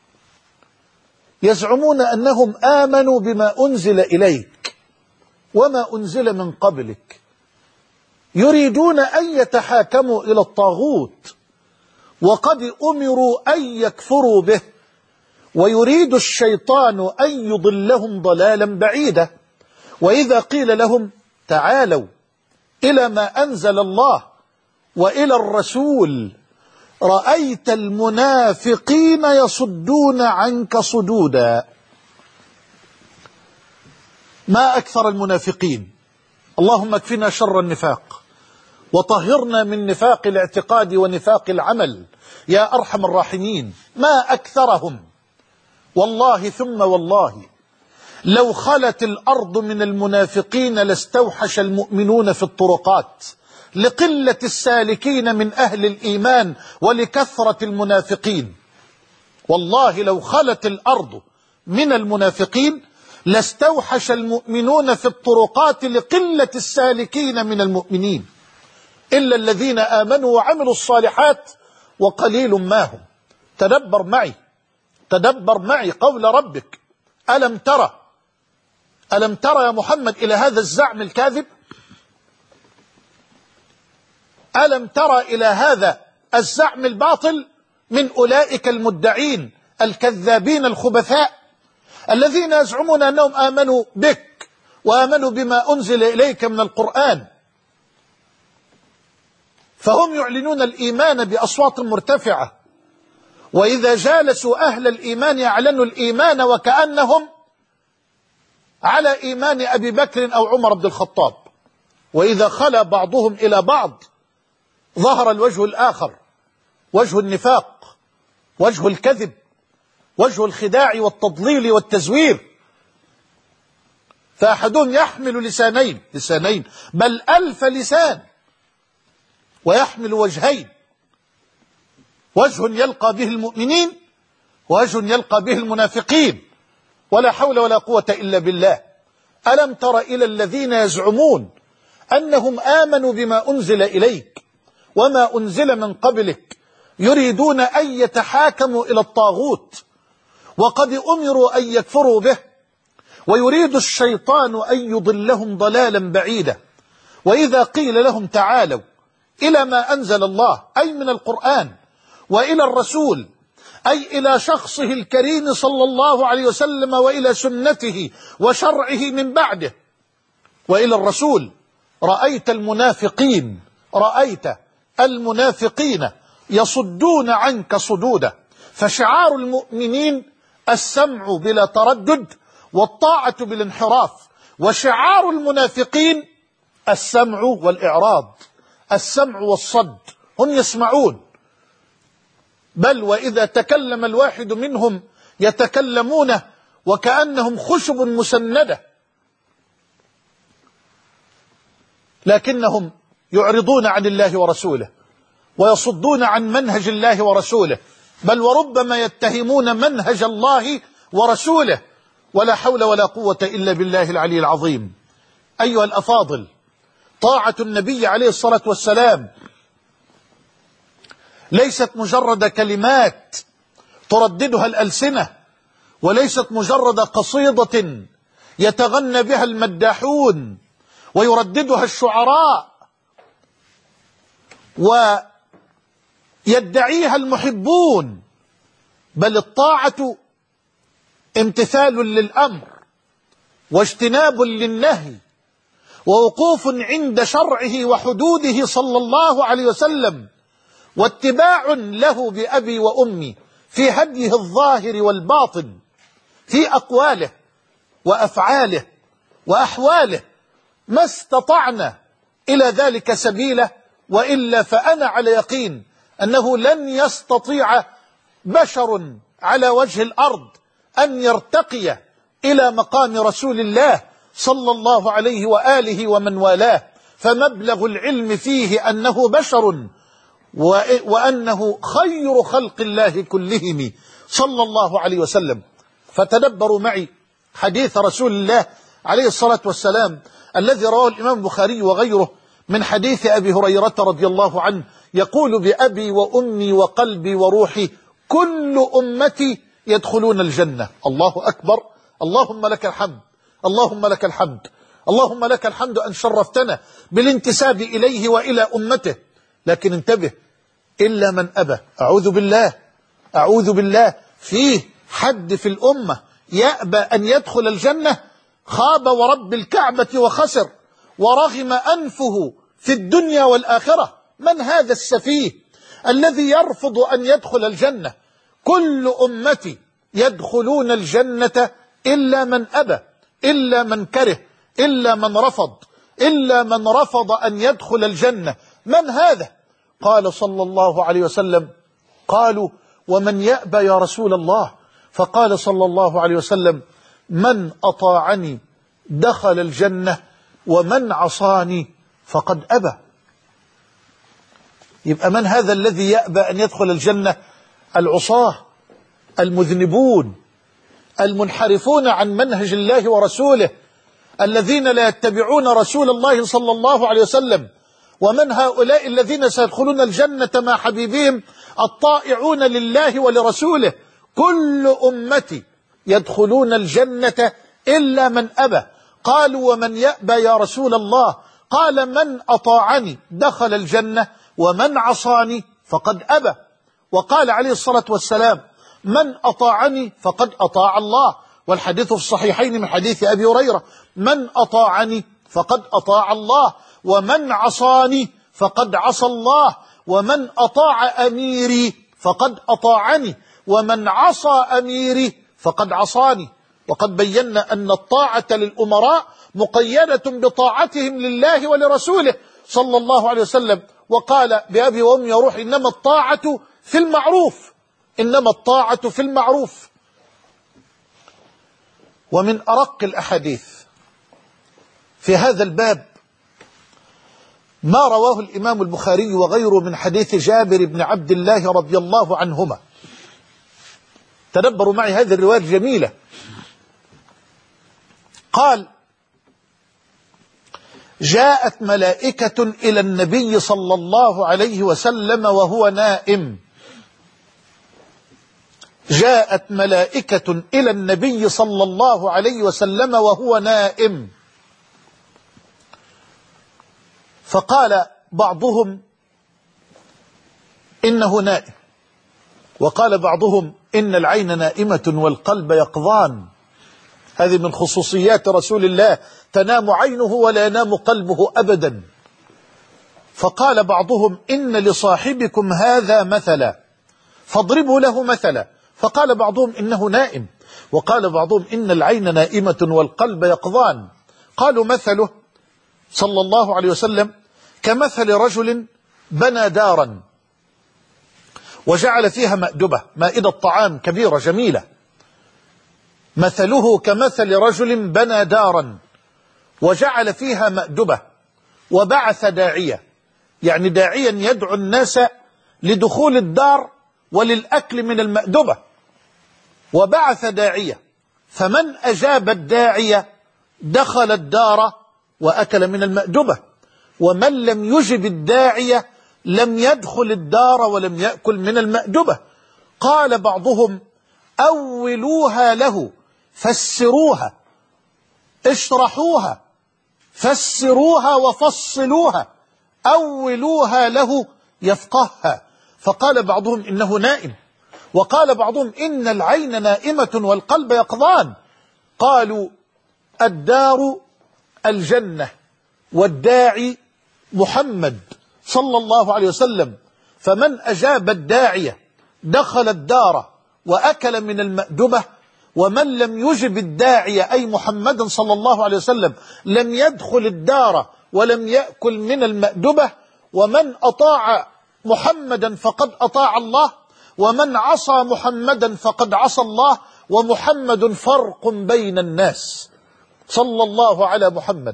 يزعمون أنهم آمنوا بما أنزل إليك وما أنزل من قبلك يريدون أن يتحاكموا إلى الطاغوت وقد أمروا أن يكفروا به ويريد الشيطان أن يضلهم ضلالا بعيدا. وإذا قيل لهم تعالوا إلى ما أنزل الله وإلى الرسول رأيت المنافقين يصدون عنك صدودا. ما أكثر المنافقين، اللهم اكفنا شر النفاق وطهرنا من نفاق الاعتقاد ونفاق العمل يا أرحم الراحمين. ما أكثرهم، والله ثم والله لو خلت الأرض من المنافقين لاستوحش المؤمنون في الطرقات لقلة السالكين من أهل الإيمان ولكثرة المنافقين. والله لو خلت الأرض من المنافقين لاستوحش المؤمنون في الطرقات لقلة السالكين من المؤمنين إلا الذين آمنوا وعملوا الصالحات وقليل ما هم. تدبر معي تدبر معي قول ربك: ألم ترى ألم ترى يا محمد إلى هذا الزعم الكاذب؟ ألم ترى إلى هذا الزعم الباطل من أولئك المدعين الكذابين الخبثاء الذين يزعمون أنهم آمنوا بك وآمنوا بما أنزل إليك من القرآن، فهم يعلنون الإيمان بأصوات مرتفعة، وإذا جالسوا أهل الإيمان يعلنوا الإيمان وكأنهم على إيمان أبي بكر أو عمر بن الخطاب، وإذا خلا بعضهم إلى بعض ظهر الوجه الآخر، وجه النفاق، وجه الكذب، وجه الخداع والتضليل والتزوير. فأحدهم يحمل لسانين لسانين بل ألف لسان ويحمل وجهين، وجه يلقى به المؤمنين ووجه يلقى به المنافقين، ولا حول ولا قوة إلا بالله. ألم تر إلى الذين يزعمون أنهم آمنوا بما أنزل إليك وما أنزل من قبلك يريدون أن يتحاكموا إلى الطاغوت وقد أمروا أن يكفروا به، ويريد الشيطان أن يضلهم ضلالا بعيدا. وإذا قيل لهم تعالوا إلى ما أنزل الله أي من القرآن وإلى الرسول أي إلى شخصه الكريم صلى الله عليه وسلم وإلى سنته وشرعه من بعده وإلى الرسول، رأيت المنافقين رأيت المنافقين يصدون عنك صدودا. فشعار المؤمنين السمع بلا تردد والطاعة بالانحراف، وشعار المنافقين السمع والإعراض، السمع والصد. هم يسمعون، بل وإذا تكلم الواحد منهم يتكلمون وكأنهم خشب مسندة، لكنهم يعرضون عن الله ورسوله ويصدون عن منهج الله ورسوله، بل وربما يتهمون منهج الله ورسوله، ولا حول ولا قوة إلا بالله العلي العظيم. أيها الأفاضل، طاعة النبي عليه الصلاة والسلام ليست مجرد كلمات ترددها الألسنة، وليست مجرد قصيدة يتغنى بها المداحون ويرددها الشعراء ويدعيها المحبون، بل الطاعة امتثال للأمر واجتناب للنهي ووقوف عند شرعه وحدوده صلى الله عليه وسلم، واتباع له بأبي وأمي في هديه الظاهر والباطن، في أقواله وأفعاله وأحواله، ما استطعنا إلى ذلك سبيله، وإلا فأنا على يقين أنه لن يستطيع بشر على وجه الأرض أن يرتقي إلى مقام رسول الله صلى الله عليه وآله ومن والاه، فمبلغ العلم فيه أنه بشر وأنه خير خلق الله كلهم صلى الله عليه وسلم. فتدبروا معي حديث رسول الله عليه الصلاة والسلام الذي رواه الإمام البخاري وغيره من حديث أبي هريرة رضي الله عنه، يقول: بأبي وأمي وقلبي وروحي كل أمتي يدخلون الجنة. الله أكبر، اللهم لك الحمد، اللهم لك الحمد، اللهم لك الحمد أن شرفتنا بالانتساب إليه وإلى أمته. لكن انتبه، إلا من أبى. أعوذ بالله أعوذ بالله فيه حد في الأمة يأبى أن يدخل الجنة، خاب ورب الكعبة وخسر ورغم أنفه في الدنيا والآخرة. من هذا السفيه الذي يرفض أن يدخل الجنة؟ كل أمتي يدخلون الجنة إلا من أبى، إلا من كره، إلا من رفض، إلا من رفض أن يدخل الجنة. من هذا؟ قال صلى الله عليه وسلم: قالوا ومن يأبى يا رسول الله؟ فقال صلى الله عليه وسلم: من أطاعني دخل الجنة ومن عصاني فقد أبى. يبقى من هذا الذي يأبى أن يدخل الجنة؟ العصاة، المذنبون، المنحرفون عن منهج الله ورسوله الذين لا يتبعون رسول الله صلى الله عليه وسلم. ومن هؤلاء الذين سيدخلون الجنة مع حبيبهم الطائعون لله ولرسوله؟ كل أمتي يدخلون الجنة إلا من أبى. قالوا ومن يأبى يا رسول الله؟ قال من أطاعني دخل الجنة ومن عصاني فقد أبى. وقال عليه الصلاة والسلام من أطاعني فقد أطاع الله، والحديث في الصحيحين من حديث أبي هريرة من أطاعني فقد أطاع الله ومن عصاني فقد عصى الله ومن أطاع أميري فقد أطاعني ومن عصى أميري فقد عصاني. وقد بينا أن الطاعة للأمراء مقيدة بطاعتهم لله ولرسوله صلى الله عليه وسلم. وقال بأبي وأمي يا روح إنما الطاعة في المعروف، إنما الطاعة في المعروف. ومن أرق الأحاديث في هذا الباب ما رواه الإمام البخاري وغيره من حديث جابر بن عبد الله رضي الله عنهما. تدبروا معي هذه الرواية الجميلة. قال جاءت ملائكة إلى النبي صلى الله عليه وسلم وهو نائم. جاءت ملائكة إلى النبي صلى الله عليه وسلم وهو نائم، فقال بعضهم إنه نائم، وقال بعضهم إن العين نائمة والقلب يقظان. هذه من خصوصيات رسول الله، تنام عينه ولا ينام قلبه أبدا. فقال بعضهم إن لصاحبكم هذا مثلا فاضربوا له مثلا. فقال بعضهم إنه نائم، وقال بعضهم إن العين نائمة والقلب يقظان. قالوا مثله صلى الله عليه وسلم كمثل رجل بنى دارا وجعل فيها مأدبة، مائدة طعام كبيرة جميلة. مثله كمثل رجل بنى دارا وجعل فيها مأدبة وبعث داعية، يعني داعيا يدعو الناس لدخول الدار وللأكل من المأدبة. وبعث داعية فمن أجاب الداعية دخل الدار وأكل من المأدبة، ومن لم يجب الداعية لم يدخل الدار ولم يأكل من المأدبة. قال بعضهم أولوها له، فسروها، اشرحوها، فسروها وفصلوها، أولوها له يفقهها. فقال بعضهم إنه نائم، وقال بعضهم إن العين نائمة والقلب يقظان. قالوا الدار الجنة والداعي محمد صلى الله عليه وسلم، فمن أجاب الداعية دخل الدار وأكل من المأدبة، ومن لم يجب الداعية أي محمد صلى الله عليه وسلم لم يدخل الدار ولم يأكل من المأدبة. ومن أطاع محمدا فقد أطاع الله، ومن عصى محمدا فقد عصى الله، ومحمد فرق بين الناس صلى الله على محمد.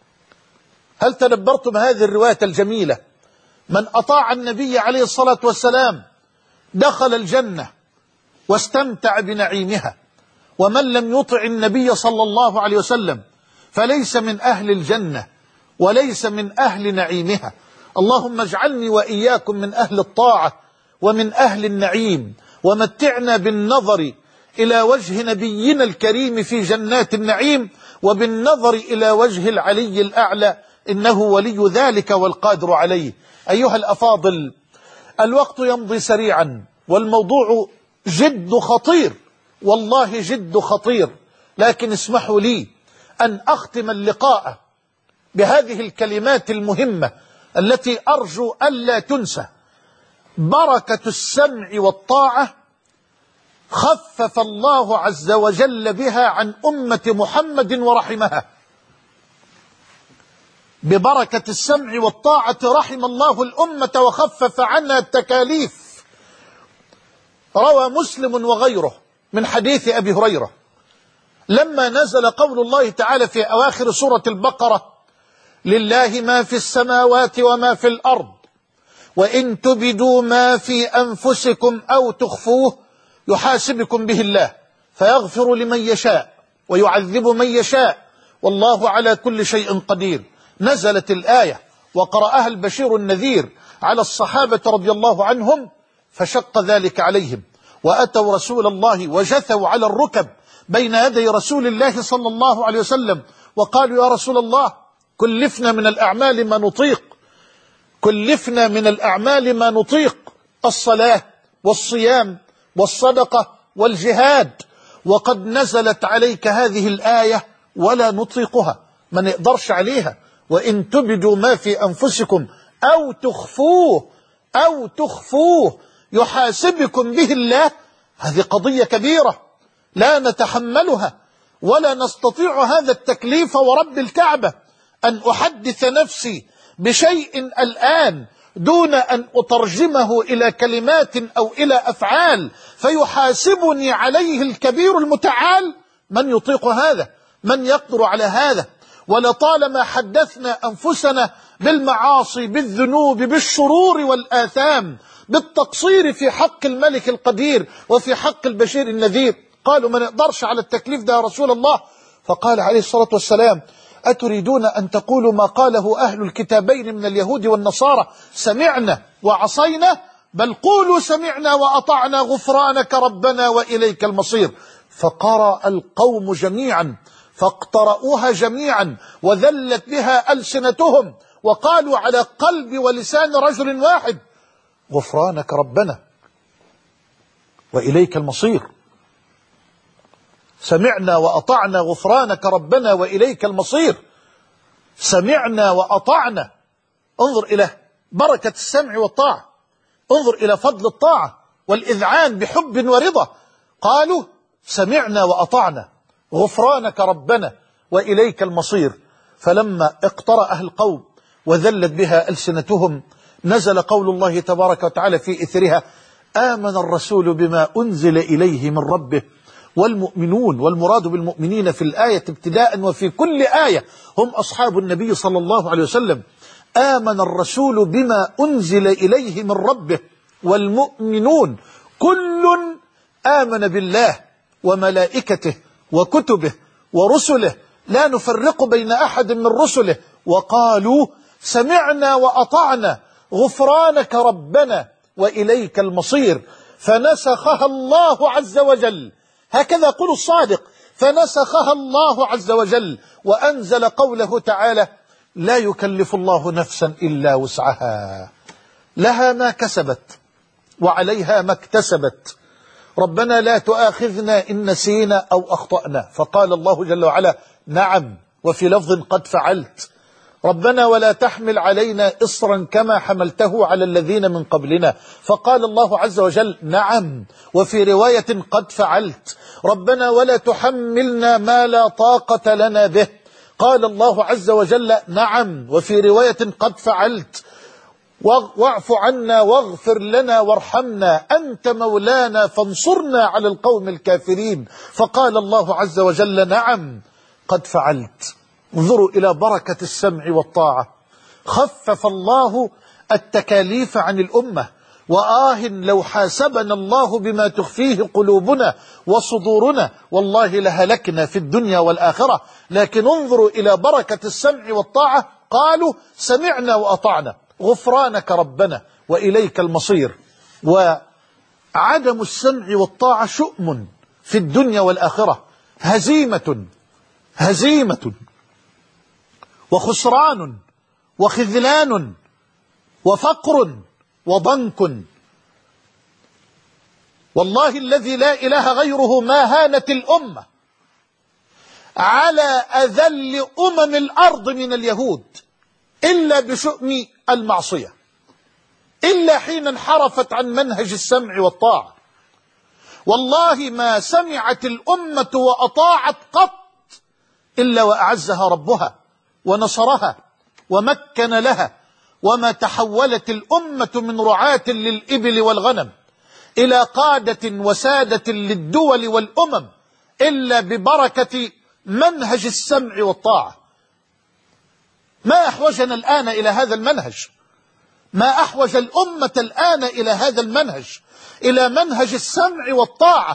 هل تدبرتم هذه الرواية الجميلة؟ من أطاع النبي عليه الصلاة والسلام دخل الجنة واستمتع بنعيمها، ومن لم يطع النبي صلى الله عليه وسلم فليس من أهل الجنة وليس من أهل نعيمها. اللهم اجعلني وإياكم من أهل الطاعة ومن أهل النعيم، ومتعنا بالنظر إلى وجه نبينا الكريم في جنات النعيم، وبالنظر إلى وجه العلي الأعلى، إنه ولي ذلك والقادر عليه. أيها الأفاضل، الوقت يمضي سريعا والموضوع جد خطير، والله جد خطير، لكن اسمحوا لي أن أختم اللقاء بهذه الكلمات المهمة التي أرجو ألا تنسى. بركة السمع والطاعة خفف الله عز وجل بها عن أمة محمد ورحمها. ببركة السمع والطاعة رحم الله الأمة وخفف عنها التكاليف. روى مسلم وغيره من حديث أبي هريرة لما نزل قول الله تعالى في أواخر سورة البقرة: لله ما في السماوات وما في الأرض وإن تبدوا ما في أنفسكم أو تخفوه يحاسبكم به الله. فيغفر لمن يشاء ويعذب من يشاء، والله على كل شيء قدير. نزلت الآية وقرأها البشير النذير على الصحابة رضي الله عنهم، فشق ذلك عليهم، وأتوا رسول الله وجثوا على الركب بين يدي رسول الله صلى الله عليه وسلم، وقالوا: يا رسول الله، كلفنا من الأعمال ما نطيق، كلفنا من الأعمال ما نطيق، الصلاة والصيام والصدقة والجهاد، وقد نزلت عليك هذه الآية ولا نطيقها، ما نقدرش عليها. وإن تبدوا ما في أنفسكم أو تخفوه أو تخفوه يحاسبكم به الله. هذه قضية كبيرة لا نتحملها ولا نستطيع هذا التكليف، ورب الكعبة أن أحدث نفسي بشيء الآن دون أن أترجمه إلى كلمات أو إلى أفعال فيحاسبني عليه الكبير المتعال. من يطيق هذا؟ من يقدر على هذا؟ ولطالما حدثنا أنفسنا بالمعاصي، بالذنوب، بالشرور والآثام، بالتقصير في حق الملك القدير وفي حق البشير النذير. قالوا: ما نقدرش على التكليف ده يا رسول الله. فقال عليه الصلاة والسلام: أتريدون أن تقولوا ما قاله أهل الكتابين من اليهود والنصارى: سمعنا وعصينا؟ بل قولوا: سمعنا وأطعنا غفرانك ربنا وإليك المصير. فقرأ القوم جميعا، فاقترأوها جميعا، وذلت بها ألسنتهم، وقالوا على قلب ولسان رجل واحد: غفرانك ربنا وإليك المصير. سمعنا وأطعنا غفرانك ربنا وإليك المصير. سمعنا وأطعنا. انظر إلى بركة السمع والطاعة، انظر إلى فضل الطاعة والإذعان بحب ورضا. قالوا: سمعنا وأطعنا غفرانك ربنا وإليك المصير. فلما اقترأها القوم وذلت بها ألسنتهم نزل قول الله تبارك وتعالى في إثرها: آمن الرسول بما أنزل إليه من ربه والمؤمنون. والمراد بالمؤمنين في الآية ابتداء وفي كل آية هم أصحاب النبي صلى الله عليه وسلم. آمن الرسول بما أنزل إليه من ربه والمؤمنون كل آمن بالله وملائكته وكتبه ورسله لا نفرق بين أحد من رسله، وقالوا: سمعنا وأطعنا غفرانك ربنا وإليك المصير. فنسخها الله عز وجل، هكذا يقول الصادق، فنسخها الله عز وجل وأنزل قوله تعالى: لا يكلف الله نفسا إلا وسعها، لها ما كسبت وعليها ما اكتسبت، ربنا لا تؤاخذنا إن نسينا أو أخطأنا. فقال الله جل وعلا: نعم، وفي لفظ قد فعلت. ربنا ولا تحمل علينا إصرا كما حملته على الذين من قبلنا. فقال الله عز وجل: نعم، وفي رواية قد فعلت. ربنا ولا تحملنا ما لا طاقة لنا به. قال الله عز وجل: نعم، وفي رواية قد فعلت. واعف عنا واغفر لنا وارحمنا أنت مولانا فانصرنا على القوم الكافرين. فقال الله عز وجل: نعم، قد فعلت. انظروا إلى بركة السمع والطاعة. خفف الله التكاليف عن الأمة، وآه لو حاسبنا الله بما تخفيه قلوبنا وصدورنا والله لهلكنا في الدنيا والآخرة. لكن انظروا إلى بركة السمع والطاعة. قالوا: سمعنا وأطعنا غفرانك ربنا وإليك المصير. وعدم السمع والطاعة شؤم في الدنيا والآخرة، هزيمة هزيمة وخسران وخذلان وفقر وضنك. والله الذي لا إله غيره ما هانت الأمة على أذل أمم الأرض من اليهود إلا بشؤم المعصية، إلا حين انحرفت عن منهج السمع والطاعة. والله ما سمعت الأمة وأطاعت قط إلا وأعزها ربها ونصرها ومكن لها. وما تحولت الأمة من رعاة للإبل والغنم إلى قادة وسادة للدول والأمم إلا ببركة منهج السمع والطاعة. ما أحوجنا الآن إلى هذا المنهج؟ ما أحوج الأمة الآن إلى هذا المنهج، إلى منهج السمع والطاعة،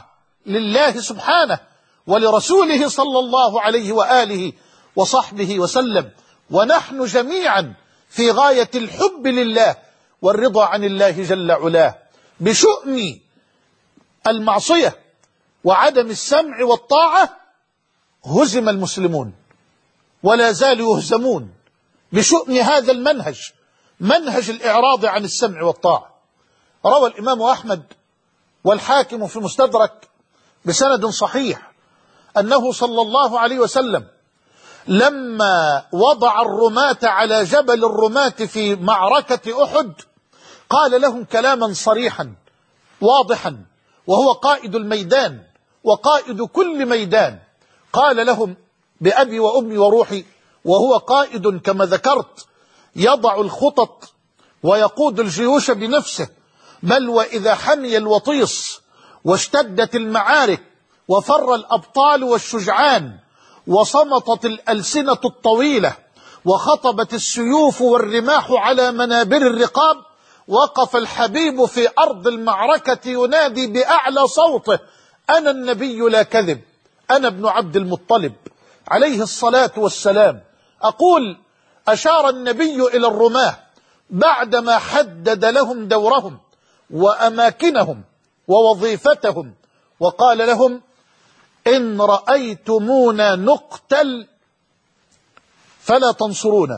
لله سبحانه ولرسوله صلى الله عليه وآله وصحبه وسلم، ونحن جميعا في غاية الحب لله والرضا عن الله جل علاه. بشؤم المعصية وعدم السمع والطاعة هزم المسلمون ولا زالوا يهزمون بشؤم هذا المنهج، منهج الإعراض عن السمع والطاعة. روى الإمام أحمد والحاكم في المستدرك بسند صحيح أنه صلى الله عليه وسلم لما وضع الرماة على جبل الرماة في معركة أحد قال لهم كلاما صريحا واضحا، وهو قائد الميدان وقائد كل ميدان. قال لهم بأبي وأمي وروحي، وهو قائد كما ذكرت يضع الخطط ويقود الجيوش بنفسه، بل وإذا حمي الوطيس واشتدت المعارك وفر الأبطال والشجعان وصمتت الألسنة الطويلة وخطبت السيوف والرماح على منابر الرقاب، وقف الحبيب في أرض المعركة ينادي بأعلى صوته: أنا النبي لا كذب، أنا ابن عبد المطلب عليه الصلاة والسلام. أقول أشار النبي إلى الرماة بعدما حدد لهم دورهم وأماكنهم ووظيفتهم، وقال لهم: إن رأيتمونا نقتل فلا تنصرونا،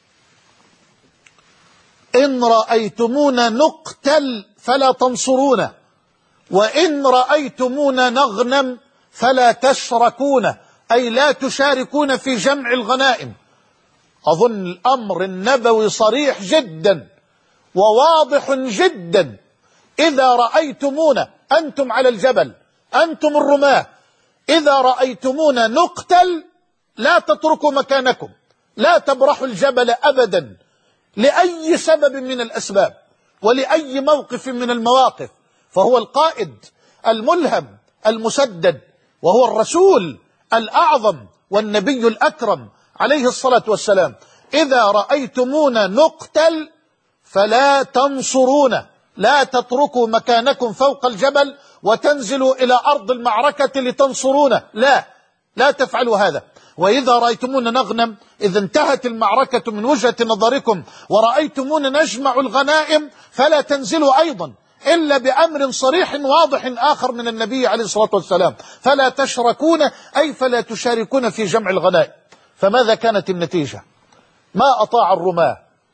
إن رأيتمونا نقتل فلا تنصرونا، وإن رأيتمونا نغنم فلا تشركون، أي لا تشاركون في جمع الغنائم. أظن الأمر النبوي صريح جدا وواضح جدا. إذا رأيتمونا أنتم على الجبل، أنتم الرماة، إذا رأيتمونا نقتل لا تتركوا مكانكم، لا تبرحوا الجبل أبدا لأي سبب من الأسباب ولأي موقف من المواقف، فهو القائد الملهم المسدد، وهو الرسول الأعظم والنبي الأكرم عليه الصلاة والسلام. إذا رأيتمونا نقتل فلا تنصرونا، لا تتركوا مكانكم فوق الجبل وتنزلوا إلى أرض المعركة لتنصرونا، لا لا تفعلوا هذا. وإذا رأيتمونا نغنم، إذا انتهت المعركة من وجهة نظركم ورأيتمونا نجمع الغنائم، فلا تنزلوا أيضا إلا بأمر صريح واضح آخر من النبي عليه الصلاة والسلام: فلا تشركون، أي فلا تشاركون في جمع الغنائم. فماذا كانت النتيجة؟ ما أطاع الرماة،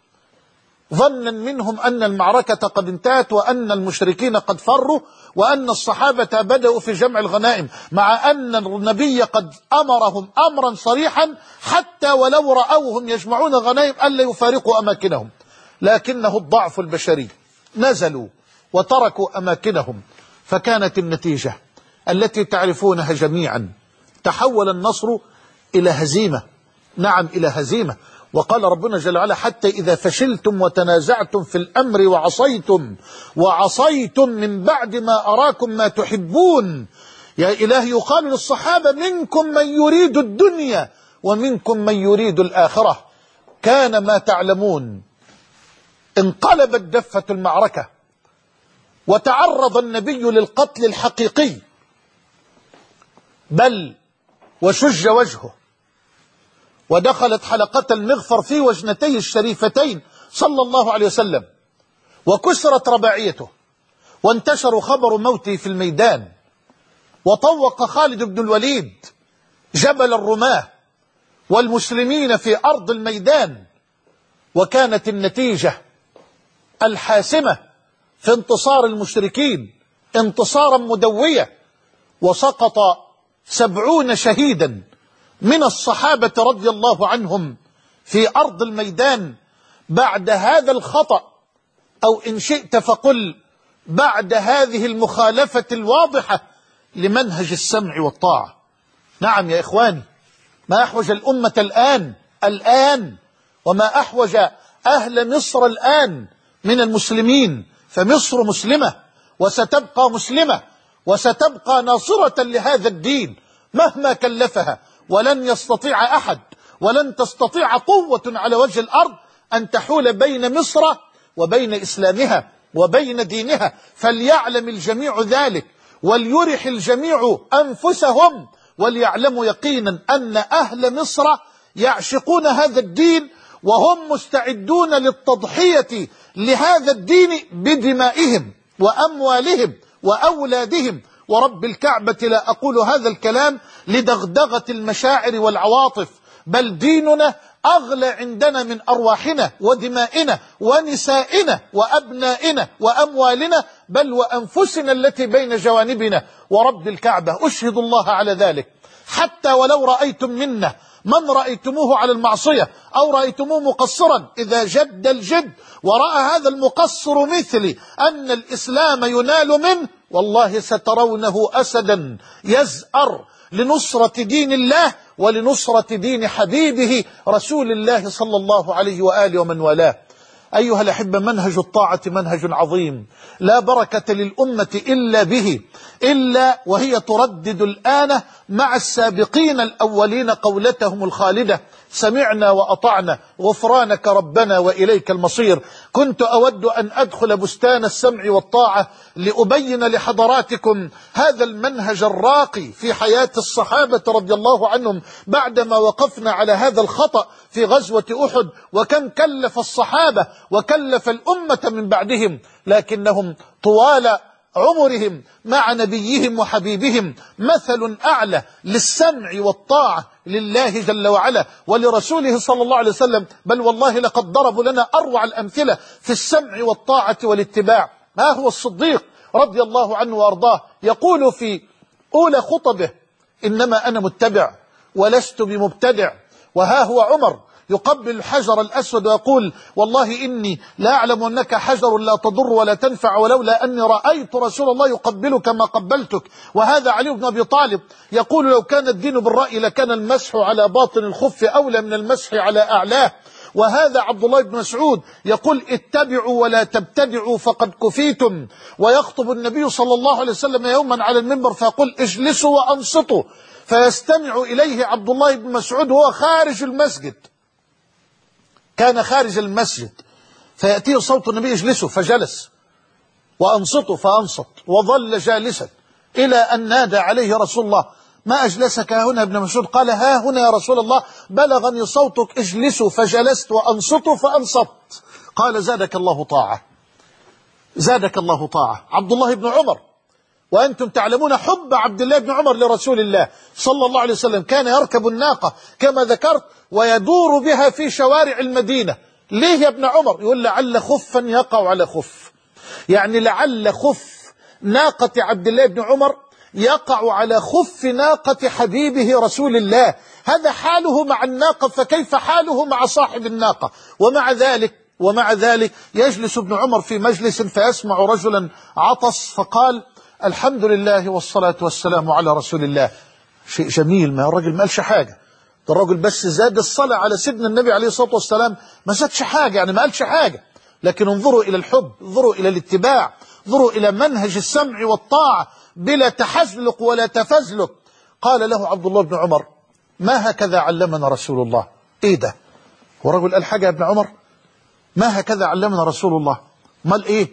ظنا منهم أن المعركة قد انتهت وأن المشركين قد فروا وأن الصحابة بدأوا في جمع الغنائم، مع أن النبي قد أمرهم أمرا صريحا حتى ولو رأوهم يجمعون غنائم ألا يفارقوا أماكنهم، لكنه الضعف البشري، نزلوا وتركوا أماكنهم. فكانت النتيجة التي تعرفونها جميعا: تحول النصر إلى هزيمة، نعم إلى هزيمة. وقال ربنا جل وعلا: حتى إذا فشلتم وتنازعتم في الأمر وعصيتم وعصيتم من بعد ما أراكم ما تحبون. يا إلهي، يقال للصحابة: منكم من يريد الدنيا ومنكم من يريد الآخرة. كان ما تعلمون انقلبت دفة المعركة وتعرض النبي للقتل الحقيقي، بل وشج وجهه ودخلت حلقة المغفر في وجنتيه الشريفتين صلى الله عليه وسلم، وكسرت رباعيته، وانتشر خبر موته في الميدان، وطوق خالد بن الوليد جبل الرماة والمسلمين في أرض الميدان. وكانت النتيجة الحاسمة في انتصار المشركين انتصارا مدويا، وسقط سبعون شهيدا من الصحابة رضي الله عنهم في أرض الميدان بعد هذا الخطأ، أو إن شئت فقل بعد هذه المخالفة الواضحة لمنهج السمع والطاعة. نعم يا إخواني، ما أحوج الأمة الآن الآن وما أحوج أهل مصر الآن من المسلمين، فمصر مسلمة وستبقى مسلمة وستبقى ناصرة لهذا الدين مهما كلفها، ولن يستطيع أحد ولن تستطيع قوة على وجه الأرض أن تحول بين مصر وبين إسلامها وبين دينها، فليعلم الجميع ذلك. وليرح الجميع أنفسهم وليعلموا يقينا أن أهل مصر يعشقون هذا الدين وهم مستعدون للتضحية لهذا الدين بدمائهم وأموالهم وأولادهم. ورب الكعبة لا أقول هذا الكلام لدغدغة المشاعر والعواطف، بل ديننا أغلى عندنا من أرواحنا ودمائنا ونسائنا وأبنائنا وأموالنا، بل وأنفسنا التي بين جوانبنا. ورب الكعبة أشهد الله على ذلك، حتى ولو رأيتم منا من رأيتموه على المعصية أو رأيتموه مقصرا، إذا جد الجد ورأى هذا المقصر مثلي أن الإسلام ينال منه، والله سترونه أسدا يزأر لنصرة دين الله ولنصرة دين حبيبه رسول الله صلى الله عليه وآله ومن والاه. أيها الأحبة، منهج الطاعة منهج عظيم لا بركة للأمة إلا به، إلا وهي تردد الآن مع السابقين الأولين قولتهم الخالدة: سمعنا وأطعنا غفرانك ربنا وإليك المصير. كنت أود أن أدخل بستان السمع والطاعة لأبين لحضراتكم هذا المنهج الراقي في حياة الصحابة رضي الله عنهم بعدما وقفنا على هذا الخطأ في غزوة أحد، وكم كلف الصحابة وكلف الأمة من بعدهم، لكنهم طوال عمرهم مع نبيهم وحبيبهم مثل أعلى للسمع والطاعة لله جل وعلا ولرسوله صلى الله عليه وسلم. بل والله لقد ضربوا لنا أروع الأمثلة في السمع والطاعة والاتباع. ما هو الصديق رضي الله عنه وأرضاه يقول في أولى خطبه: إنما أنا متبع ولست بمبتدع. وها هو عمر يقبل الحجر الأسود ويقول: والله إني لا أعلم أنك حجر لا تضر ولا تنفع، ولولا أني رأيت رسول الله يقبلك ما قبلتك. وهذا علي بن أبي طالب يقول: لو كان الدين بالرأي لكان المسح على باطن الخف أولى من المسح على أعلاه. وهذا عبد الله بن مسعود يقول: اتبعوا ولا تبتدعوا فقد كفيتم. ويخطب النبي صلى الله عليه وسلم يوما على المنبر فيقول: اجلسوا وأنصتوا، فيستمع إليه عبد الله بن مسعود وهو خارج المسجد، كان خارج المسجد، فيأتيه صوت النبي: اجلسوا، فجلس، وأنصتوا فأنصت، وظل جالسا إلى أن نادى عليه رسول الله: ما أجلسك هنا ابن مسعود؟ قال: ها هنا يا رسول الله، بلغني صوتك اجلسوا، فجلست، وأنصتوا فأنصت. قال: زادك الله طاعة، زادك الله طاعة. عبد الله بن عمر، وأنتم تعلمون حب عبد الله بن عمر لرسول الله صلى الله عليه وسلم، كان يركب الناقة كما ذكرت ويدور بها في شوارع المدينة. ليه يا ابن عمر؟ يقول: لعل خفا يقع على خف، يعني لعل خف ناقة عبد الله بن عمر يقع على خف ناقة حبيبه رسول الله. هذا حاله مع الناقة، فكيف حاله مع صاحب الناقة؟ ومع ذلك ومع ذلك يجلس ابن عمر في مجلس فيسمع رجلا عطس فقال: الحمد لله والصلاة والسلام على رسول الله. شيء جميل، ما الراجل ما قالش حاجة، ده الراجل بس زاد الصلاة على سيدنا النبي عليه الصلاة والسلام، ما زادش حاجة، يعني ما قالش حاجة. لكن انظروا إلى الحب، انظروا إلى الاتباع، انظروا إلى منهج السمع والطاعة بلا تحزلق ولا تفزلق. قال له عبد الله بن عمر: ما هكذا علمنا رسول الله. ايه ده؟ هو الرجل قال حاجة يا ابن عمر؟ ما هكذا علمنا رسول الله. مال ايه؟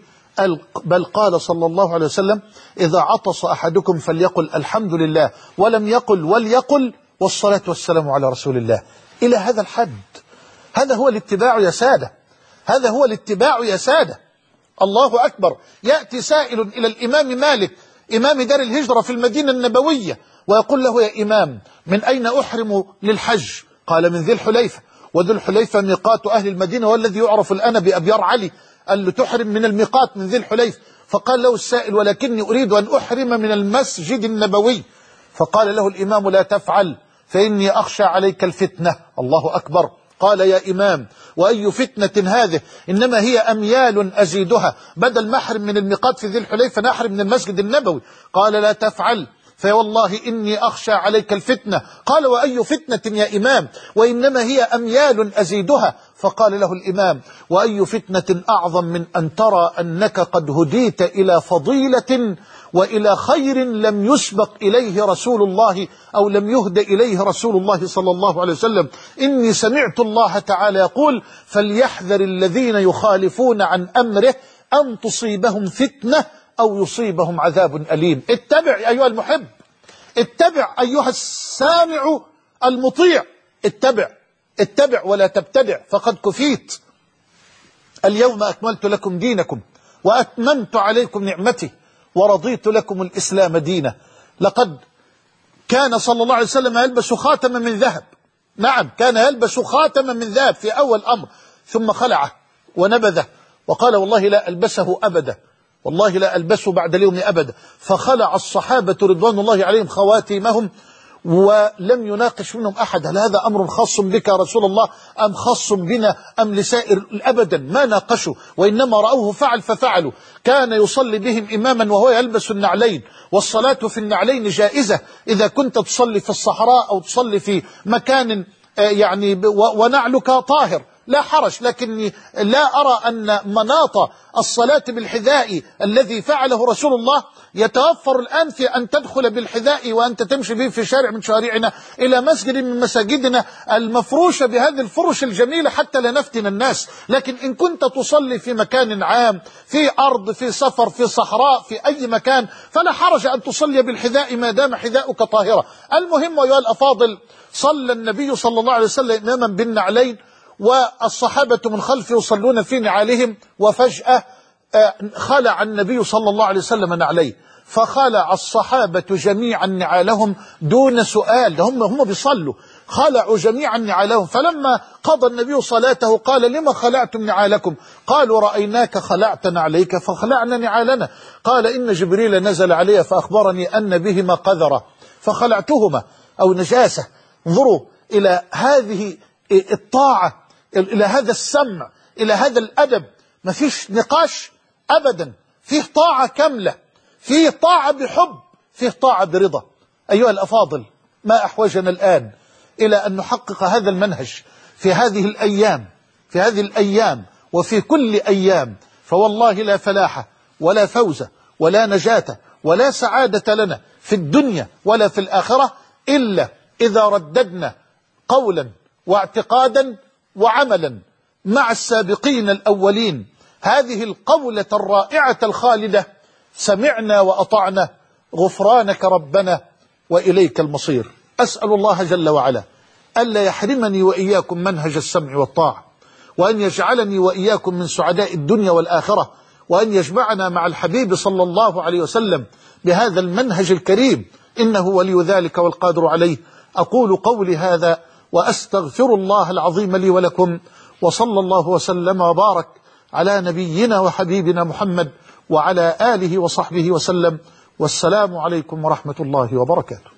بل قال صلى الله عليه وسلم: إذا عطس أحدكم فليقل الحمد لله، ولم يقل وليقل والصلاة والسلام على رسول الله. إلى هذا الحد. هذا هو الاتباع يا سادة، هذا هو الاتباع يا سادة. الله أكبر. يأتي سائل إلى الإمام مالك إمام دار الهجرة في المدينة النبوية ويقول له: يا إمام، من أين أحرم للحج؟ قال: من ذي الحليفة، وذو الحليفة ميقات أهل المدينة والذي يعرف الآن بأبيار علي. قال له: تحرم من الميقات من ذي الحليفة. فقال له السائل: ولكني أريد أن أحرم من المسجد النبوي. فقال له الإمام: لا تفعل، فإني أخشى عليك الفتنة. الله أكبر. قال: يا إمام، وأي فتنة هذه؟ إنما هي أميال أزيدها، بدل ما أحرم من الميقات في ذي الحليفة نحرم من المسجد النبوي. قال: لا تفعل، فوالله إني أخشى عليك الفتنة. قال: وأي فتنة يا إمام؟ وإنما هي أميال أزيدها. فقال له الإمام: وأي فتنة أعظم من أن ترى أنك قد هديت إلى فضيلة وإلى خير لم يسبق إليه رسول الله أو لم يهد إليه رسول الله صلى الله عليه وسلم. إني سمعت الله تعالى يقول: فليحذر الذين يخالفون عن أمره أن تصيبهم فتنة أو يصيبهم عذاب أليم. اتبع أيها المحب، اتبع أيها السامع المطيع، اتبع اتبع ولا تبتدع، فقد كفيت. اليوم أكملت لكم دينكم وأتممت عليكم نعمتي ورضيت لكم الإسلام دينا. لقد كان صلى الله عليه وسلم يلبس خاتما من ذهب، نعم كان يلبس خاتما من ذهب في أول أمر، ثم خلعه ونبذه وقال والله لا ألبسه أبدا، والله لا ألبسه بعد اليوم أبدا. فخلع الصحابة رضوان الله عليهم خواتيمهم ولم يناقش منهم أحد هل هذا أمر خاص بك يا رسول الله أم خاص بنا أم لسائر، أبدا ما ناقشوا، وإنما رأوه فعل ففعلوا. كان يصلي بهم إماما وهو يلبس النعلين، والصلاة في النعلين جائزة إذا كنت تصلي في الصحراء أو تصلي في مكان يعني ونعلك طاهر لا حرج، لكني لا أرى أن مناط الصلاة بالحذاء الذي فعله رسول الله يتوفر الآن في أن تدخل بالحذاء وأنت تمشي به في شارع من شوارعنا إلى مسجد من مساجدنا المفروشة بهذه الفرش الجميلة حتى لا نفتن الناس. لكن إن كنت تصلي في مكان عام، في أرض، في سفر، في صحراء، في أي مكان، فلا حرج أن تصلي بالحذاء ما دام حذاؤك طاهرة. المهم أيها الأفاضل، صلى النبي صلى الله عليه وسلم إماما بالنعلين والصحابة من خلفه يصلون في نعالهم، وفجأة خلع النبي صلى الله عليه وسلم نعليه، فخلع الصحابة جميعا نعالهم دون سؤال، هم هم بيصلوا خلعوا جميعا نعالهم. فلما قضى النبي صلاته قال لما خلعتم نعالكم؟ قالوا رأيناك خلعت نعليك فخلعنا نعالنا. قال إن جبريل نزل علي فأخبرني أن بهما قذرة فخلعتهما أو نجاسة. انظروا إلى هذه الطاعة، إلى هذا السمع، إلى هذا الأدب، ما فيش نقاش أبدا، فيه طاعة كاملة، فيه طاعة بحب، فيه طاعة برضا. أيها الأفاضل، ما أحوجنا الآن إلى أن نحقق هذا المنهج في هذه الأيام، في هذه الأيام وفي كل أيام، فوالله لا فلاح ولا فوز ولا نجاة ولا سعادة لنا في الدنيا ولا في الآخرة إلا إذا رددنا قولا واعتقادا وعملا مع السابقين الأولين هذه القولة الرائعة الخالدة: سمعنا وأطعنا غفرانك ربنا وإليك المصير. أسأل الله جل وعلا ألا يحرمني وإياكم منهج السمع والطاعة، وأن يجعلني وإياكم من سعداء الدنيا والآخرة، وأن يجمعنا مع الحبيب صلى الله عليه وسلم بهذا المنهج الكريم، إنه ولي ذلك والقادر عليه. أقول قولي هذا وأستغفر الله العظيم لي ولكم، وصلى الله وسلم وبارك على نبينا وحبيبنا محمد وعلى آله وصحبه وسلم، والسلام عليكم ورحمة الله وبركاته.